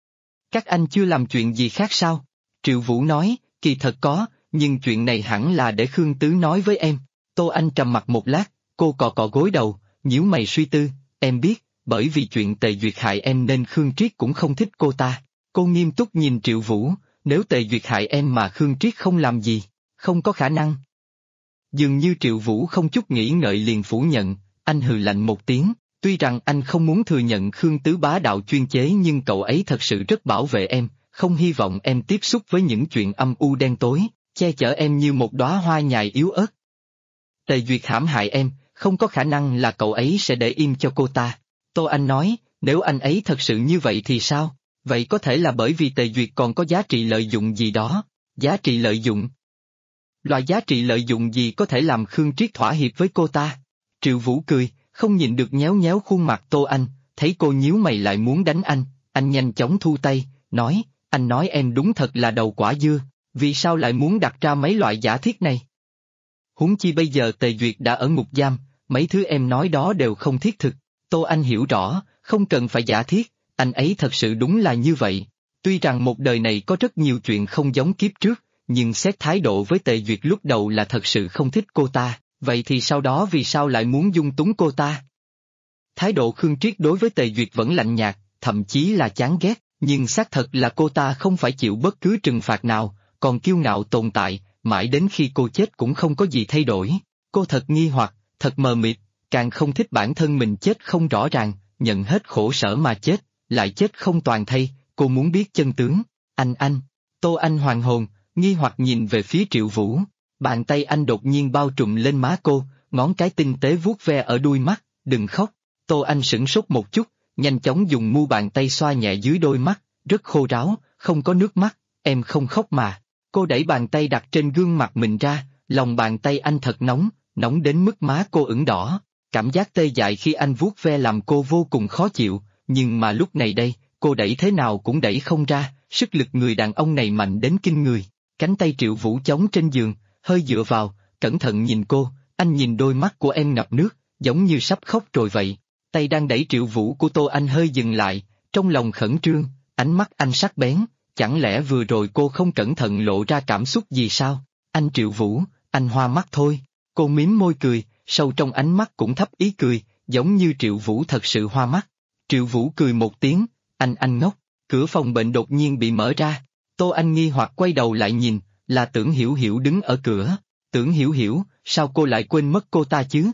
Các anh chưa làm chuyện gì khác sao? Triệu Vũ nói, kỳ thật có, nhưng chuyện này hẳn là để Khương Tứ nói với em. Tô Anh trầm mặt một lát, cô cọ cọ gối đầu, nhíu mày suy tư, em biết, bởi vì chuyện Tề Duyệt hại em nên Khương Triết cũng không thích cô ta. Cô nghiêm túc nhìn Triệu Vũ, nếu Tề Duyệt hại em mà Khương Triết không làm gì, không có khả năng. Dường như Triệu Vũ không chút nghĩ ngợi liền phủ nhận, anh hừ lạnh một tiếng, tuy rằng anh không muốn thừa nhận Khương Tứ bá đạo chuyên chế nhưng cậu ấy thật sự rất bảo vệ em, không hy vọng em tiếp xúc với những chuyện âm u đen tối, che chở em như một đóa hoa nhài yếu ớt. Tề Duyệt hãm hại em, không có khả năng là cậu ấy sẽ để im cho cô ta. Tô Anh nói, nếu anh ấy thật sự như vậy thì sao? Vậy có thể là bởi vì Tề Duyệt còn có giá trị lợi dụng gì đó. Giá trị lợi dụng? Loại giá trị lợi dụng gì có thể làm Khương Triết thỏa hiệp với cô ta? Triệu Vũ cười, không nhịn được nhéo nhéo khuôn mặt Tô Anh, thấy cô nhíu mày lại muốn đánh anh nhanh chóng thu tay, nói, anh nói em đúng thật là đầu quả dưa, vì sao lại muốn đặt ra mấy loại giả thiết này? Huống chi bây giờ Tề Duyệt đã ở ngục giam, mấy thứ em nói đó đều không thiết thực. Tô Anh hiểu rõ, không cần phải giả thiết, anh ấy thật sự đúng là như vậy. Tuy rằng một đời này có rất nhiều chuyện không giống kiếp trước, nhưng xét thái độ với Tề Duyệt lúc đầu là thật sự không thích cô ta, vậy thì sau đó vì sao lại muốn dung túng cô ta? Thái độ Khương Triết đối với Tề Duyệt vẫn lạnh nhạt, thậm chí là chán ghét, nhưng xác thật là cô ta không phải chịu bất cứ trừng phạt nào, còn kiêu ngạo tồn tại, mãi đến khi cô chết cũng không có gì thay đổi. Cô thật nghi hoặc, thật mờ mịt, càng không thích bản thân mình chết không rõ ràng, nhận hết khổ sở mà chết, lại chết không toàn thây, cô muốn biết chân tướng. Anh. Tô Anh hoàn hồn, nghi hoặc nhìn về phía Triệu Vũ. Bàn tay anh đột nhiên bao trùm lên má cô, ngón cái tinh tế vuốt ve ở đuôi mắt, đừng khóc. Tô Anh sửng sốt một chút, nhanh chóng dùng mu bàn tay xoa nhẹ dưới đôi mắt, rất khô ráo, không có nước mắt, em không khóc mà. Cô đẩy bàn tay đặt trên gương mặt mình ra, lòng bàn tay anh thật nóng, nóng đến mức má cô ửng đỏ. Cảm giác tê dại khi anh vuốt ve làm cô vô cùng khó chịu, nhưng mà lúc này đây, cô đẩy thế nào cũng đẩy không ra, sức lực người đàn ông này mạnh đến kinh người. Cánh tay Triệu Vũ chống trên giường, hơi dựa vào, cẩn thận nhìn cô, anh nhìn đôi mắt của em ngập nước, giống như sắp khóc rồi vậy. Tay đang đẩy Triệu Vũ của Tô Anh hơi dừng lại, trong lòng khẩn trương, ánh mắt anh sắc bén, chẳng lẽ vừa rồi cô không cẩn thận lộ ra cảm xúc gì sao? Anh Triệu Vũ, anh hoa mắt thôi. Cô mím môi cười, sâu trong ánh mắt cũng thấp ý cười, giống như Triệu Vũ thật sự hoa mắt. Triệu Vũ cười một tiếng, anh ngốc. Cửa phòng bệnh đột nhiên bị mở ra. Tô Anh nghi hoặc quay đầu lại nhìn, là Tưởng Hiểu Hiểu đứng ở cửa. Tưởng Hiểu Hiểu, sao cô lại quên mất cô ta chứ?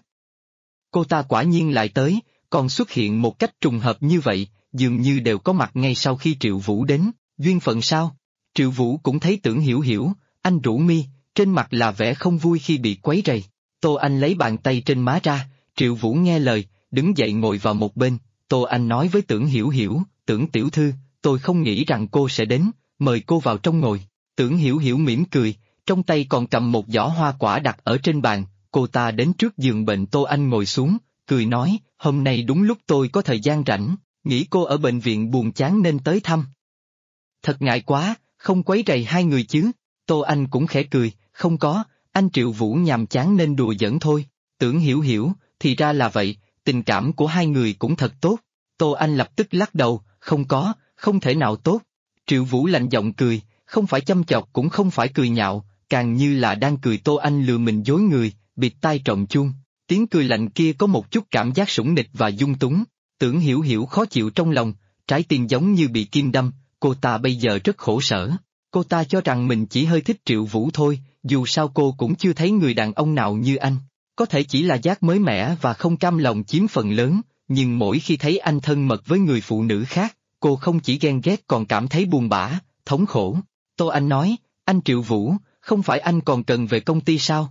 Cô ta quả nhiên lại tới, còn xuất hiện một cách trùng hợp như vậy, dường như đều có mặt ngay sau khi Triệu Vũ đến, duyên phận sao? Triệu Vũ cũng thấy Tưởng Hiểu Hiểu, anh rũ mi, trên mặt là vẻ không vui khi bị quấy rầy. Tô Anh lấy bàn tay trên má ra, Triệu Vũ nghe lời, đứng dậy ngồi vào một bên. Tô Anh nói với Tưởng Hiểu Hiểu, Tưởng tiểu thư, tôi không nghĩ rằng cô sẽ đến, mời cô vào trong ngồi. Tưởng Hiểu Hiểu mỉm cười, trong tay còn cầm một giỏ hoa quả đặt ở trên bàn, cô ta đến trước giường bệnh Tô Anh ngồi xuống, cười nói, hôm nay đúng lúc tôi có thời gian rảnh, nghĩ cô ở bệnh viện buồn chán nên tới thăm. Thật ngại quá, không quấy rầy hai người chứ. Tô Anh cũng khẽ cười, không có, anh Triệu Vũ nhàm chán nên đùa giỡn thôi. Tưởng Hiểu Hiểu, thì ra là vậy, tình cảm của hai người cũng thật tốt. Tô Anh lập tức lắc đầu, không có, không thể nào tốt. Triệu Vũ lạnh giọng cười, không phải châm chọc cũng không phải cười nhạo, càng như là đang cười Tô Anh lừa mình dối người, bịt tai trộm chuông. Tiếng cười lạnh kia có một chút cảm giác sủng nịch và dung túng. Tưởng Hiểu Hiểu khó chịu trong lòng, trái tim giống như bị kim đâm, cô ta bây giờ rất khổ sở. Cô ta cho rằng mình chỉ hơi thích Triệu Vũ thôi, dù sao cô cũng chưa thấy người đàn ông nào như anh. Có thể chỉ là giác mới mẻ và không cam lòng chiếm phần lớn, nhưng mỗi khi thấy anh thân mật với người phụ nữ khác, cô không chỉ ghen ghét còn cảm thấy buồn bã, thống khổ. Tô Anh nói, anh Triệu Vũ, không phải anh còn cần về công ty sao?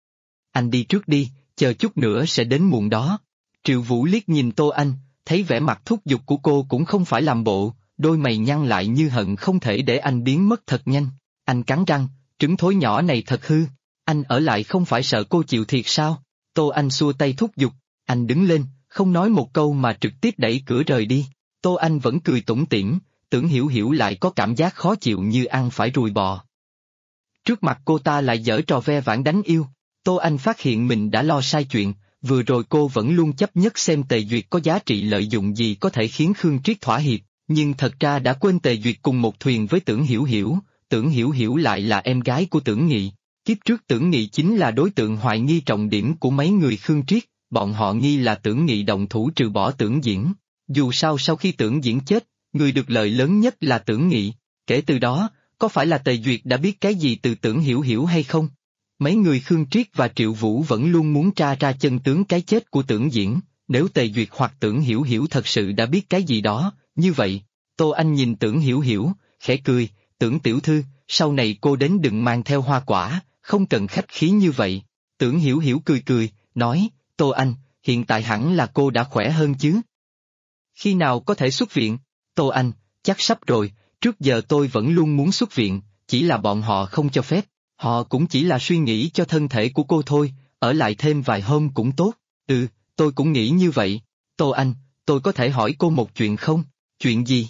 Anh đi trước đi, chờ chút nữa sẽ đến muộn đó. Triệu Vũ liếc nhìn Tô Anh, thấy vẻ mặt thúc giục của cô cũng không phải làm bộ, đôi mày nhăn lại như hận không thể để anh biến mất thật nhanh. Anh cắn răng, trứng thối nhỏ này thật hư, anh ở lại không phải sợ cô chịu thiệt sao? Tô Anh xua tay thúc giục, anh đứng lên, không nói một câu mà trực tiếp đẩy cửa rời đi. Tô Anh vẫn cười tủm tỉm, Tưởng Hiểu Hiểu lại có cảm giác khó chịu như ăn phải ruồi bò. Trước mặt cô ta lại giở trò ve vãn đánh yêu. Tô Anh phát hiện mình đã lo sai chuyện, vừa rồi cô vẫn luôn chấp nhất xem Tề Duyệt có giá trị lợi dụng gì có thể khiến Khương Triết thỏa hiệp, nhưng thật ra đã quên Tề Duyệt cùng một thuyền với Tưởng Hiểu Hiểu, Tưởng Hiểu Hiểu lại là em gái của Tưởng Nghị. Kiếp trước Tưởng Nghị chính là đối tượng hoài nghi trọng điểm của mấy người Khương Triết, bọn họ nghi là Tưởng Nghị động thủ trừ bỏ Tưởng Diễn. Dù sao sau khi Tưởng Diễn chết, người được lợi lớn nhất là Tưởng Nghị. Kể từ đó, có phải là Tề Duyệt đã biết cái gì từ Tưởng Hiểu Hiểu hay không? Mấy người Khương Triết và Triệu Vũ vẫn luôn muốn tra ra chân tướng cái chết của Tưởng Diễn, nếu Tề Duyệt hoặc Tưởng Hiểu Hiểu thật sự đã biết cái gì đó, như vậy. Tô Anh nhìn Tưởng Hiểu Hiểu, khẽ cười, Tưởng tiểu thư, sau này cô đến đừng mang theo hoa quả, không cần khách khí như vậy. Tưởng Hiểu Hiểu cười cười, nói, Tô Anh, hiện tại hẳn là cô đã khỏe hơn chứ? Khi nào có thể xuất viện? Tô Anh, chắc sắp rồi, trước giờ tôi vẫn luôn muốn xuất viện, chỉ là bọn họ không cho phép. Họ cũng chỉ là suy nghĩ cho thân thể của cô thôi, ở lại thêm vài hôm cũng tốt. Tôi cũng nghĩ như vậy. Tô Anh, tôi có thể hỏi cô một chuyện không? Chuyện gì?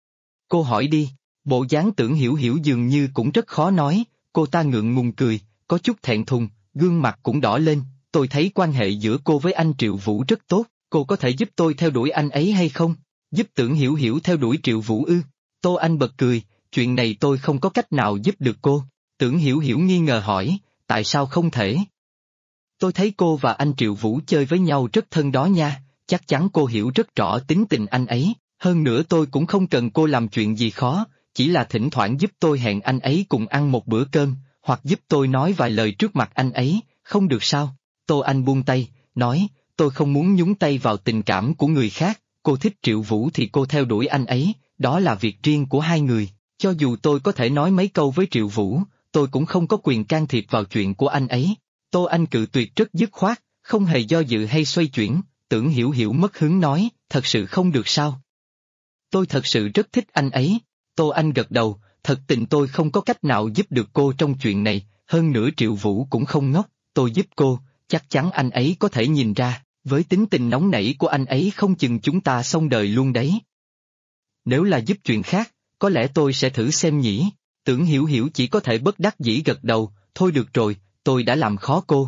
Cô hỏi đi. Bộ dáng Tưởng Hiểu Hiểu dường như cũng rất khó nói, cô ta ngượng ngùng cười, có chút thẹn thùng, gương mặt cũng đỏ lên. Tôi thấy quan hệ giữa cô với anh Triệu Vũ rất tốt, cô có thể giúp tôi theo đuổi anh ấy hay không? Giúp Tưởng Hiểu Hiểu theo đuổi Triệu Vũ ư? Tô Anh bật cười, chuyện này tôi không có cách nào giúp được cô. Tưởng Hiểu Hiểu nghi ngờ hỏi, tại sao không thể? Tôi thấy cô và anh Triệu Vũ chơi với nhau rất thân đó nha, chắc chắn cô hiểu rất rõ tính tình anh ấy, hơn nữa tôi cũng không cần cô làm chuyện gì khó, chỉ là thỉnh thoảng giúp tôi hẹn anh ấy cùng ăn một bữa cơm, hoặc giúp tôi nói vài lời trước mặt anh ấy, không được sao? Tô Anh buông tay, nói, tôi không muốn nhúng tay vào tình cảm của người khác, cô thích Triệu Vũ thì cô theo đuổi anh ấy, đó là việc riêng của hai người, cho dù tôi có thể nói mấy câu với Triệu Vũ, tôi cũng không có quyền can thiệp vào chuyện của anh ấy. Tô Anh cự tuyệt rất dứt khoát, không hề do dự hay xoay chuyển, Tưởng Hiểu Hiểu mất hứng nói, thật sự không được sao? Tôi thật sự rất thích anh ấy. Tô Anh gật đầu, thật tình tôi không có cách nào giúp được cô trong chuyện này, hơn nữa Triệu Vũ cũng không ngốc, tôi giúp cô, chắc chắn anh ấy có thể nhìn ra, với tính tình nóng nảy của anh ấy không chừng chúng ta xong đời luôn đấy. Nếu là giúp chuyện khác, có lẽ tôi sẽ thử xem nhỉ. Tưởng Hiểu Hiểu chỉ có thể bất đắc dĩ gật đầu, thôi được rồi, tôi đã làm khó cô.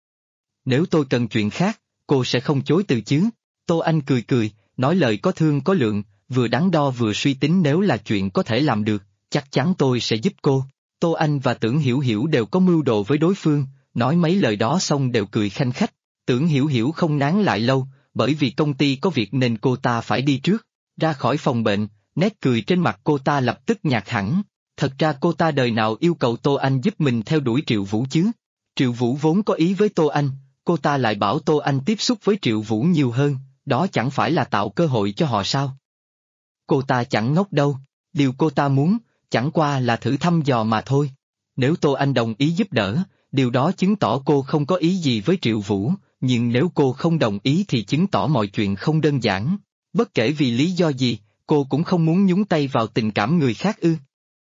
Nếu tôi cần chuyện khác, cô sẽ không chối từ chứ? Tô Anh cười cười, nói lời có thương có lượng, vừa đắn đo vừa suy tính nếu là chuyện có thể làm được, chắc chắn tôi sẽ giúp cô. Tô Anh và Tưởng Hiểu Hiểu đều có mưu đồ với đối phương, nói mấy lời đó xong đều cười khanh khách. Tưởng Hiểu Hiểu không nán lại lâu, bởi vì công ty có việc nên cô ta phải đi trước. Ra khỏi phòng bệnh, nét cười trên mặt cô ta lập tức nhạt hẳn. Thật ra cô ta đời nào yêu cầu Tô Anh giúp mình theo đuổi Triệu Vũ chứ? Triệu Vũ vốn có ý với Tô Anh, cô ta lại bảo Tô Anh tiếp xúc với Triệu Vũ nhiều hơn, đó chẳng phải là tạo cơ hội cho họ sao? Cô ta chẳng ngốc đâu, điều cô ta muốn, chẳng qua là thử thăm dò mà thôi. Nếu Tô Anh đồng ý giúp đỡ, điều đó chứng tỏ cô không có ý gì với Triệu Vũ, nhưng nếu cô không đồng ý thì chứng tỏ mọi chuyện không đơn giản. Bất kể vì lý do gì, cô cũng không muốn nhúng tay vào tình cảm người khác ư.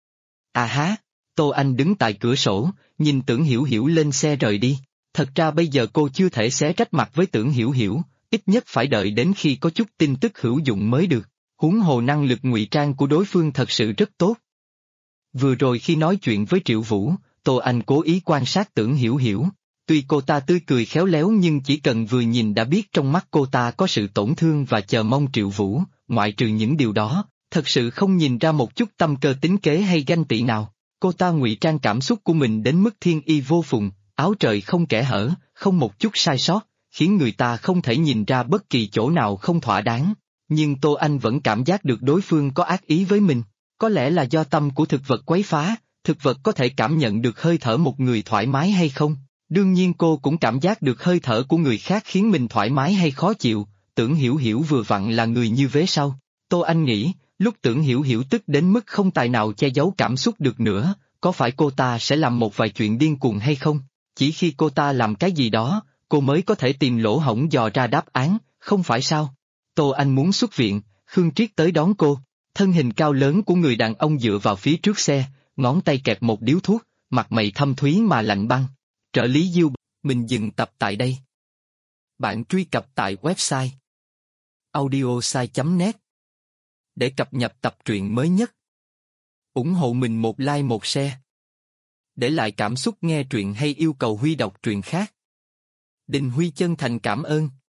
À há, Tô Anh đứng tại cửa sổ, nhìn Tưởng Hiểu Hiểu lên xe rời đi. Thật ra bây giờ cô chưa thể xé rách mặt với Tưởng Hiểu Hiểu, ít nhất phải đợi đến khi có chút tin tức hữu dụng mới được. Huống hồ năng lực ngụy trang của đối phương thật sự rất tốt. Vừa rồi khi nói chuyện với Triệu Vũ, Tô Anh cố ý quan sát Tưởng Hiểu Hiểu. Tuy cô ta tươi cười khéo léo nhưng chỉ cần vừa nhìn đã biết trong mắt cô ta có sự tổn thương và chờ mong Triệu Vũ, ngoại trừ những điều đó, thật sự không nhìn ra một chút tâm cơ tính kế hay ganh tị nào. Cô ta ngụy trang cảm xúc của mình đến mức thiên y vô phùng, áo trời không kẽ hở, không một chút sai sót, khiến người ta không thể nhìn ra bất kỳ chỗ nào không thỏa đáng. Nhưng Tô Anh vẫn cảm giác được đối phương có ác ý với mình. Có lẽ là do tâm của thực vật quấy phá, thực vật có thể cảm nhận được hơi thở một người thoải mái hay không. Đương nhiên cô cũng cảm giác được hơi thở của người khác khiến mình thoải mái hay khó chịu, Tưởng Hiểu Hiểu vừa vặn là người như vế sau. Tô Anh nghĩ, lúc Tưởng Hiểu Hiểu tức đến mức không tài nào che giấu cảm xúc được nữa, có phải cô ta sẽ làm một vài chuyện điên cuồng hay không? Chỉ khi cô ta làm cái gì đó, cô mới có thể tìm lỗ hổng dò ra đáp án, không phải sao? Tô Anh muốn xuất viện, Khương Triết tới đón cô. Thân hình cao lớn của người đàn ông dựa vào phía trước xe, ngón tay kẹp một điếu thuốc, mặt mày thâm thúy mà lạnh băng. Trợ lý Diêu, mình dừng tập tại đây. Bạn truy cập tại website audiosai.net để cập nhật tập truyện mới nhất. Ủng hộ mình một like một share. Để lại cảm xúc nghe truyện hay yêu cầu Huy đọc truyện khác. Đình Huy chân thành cảm ơn.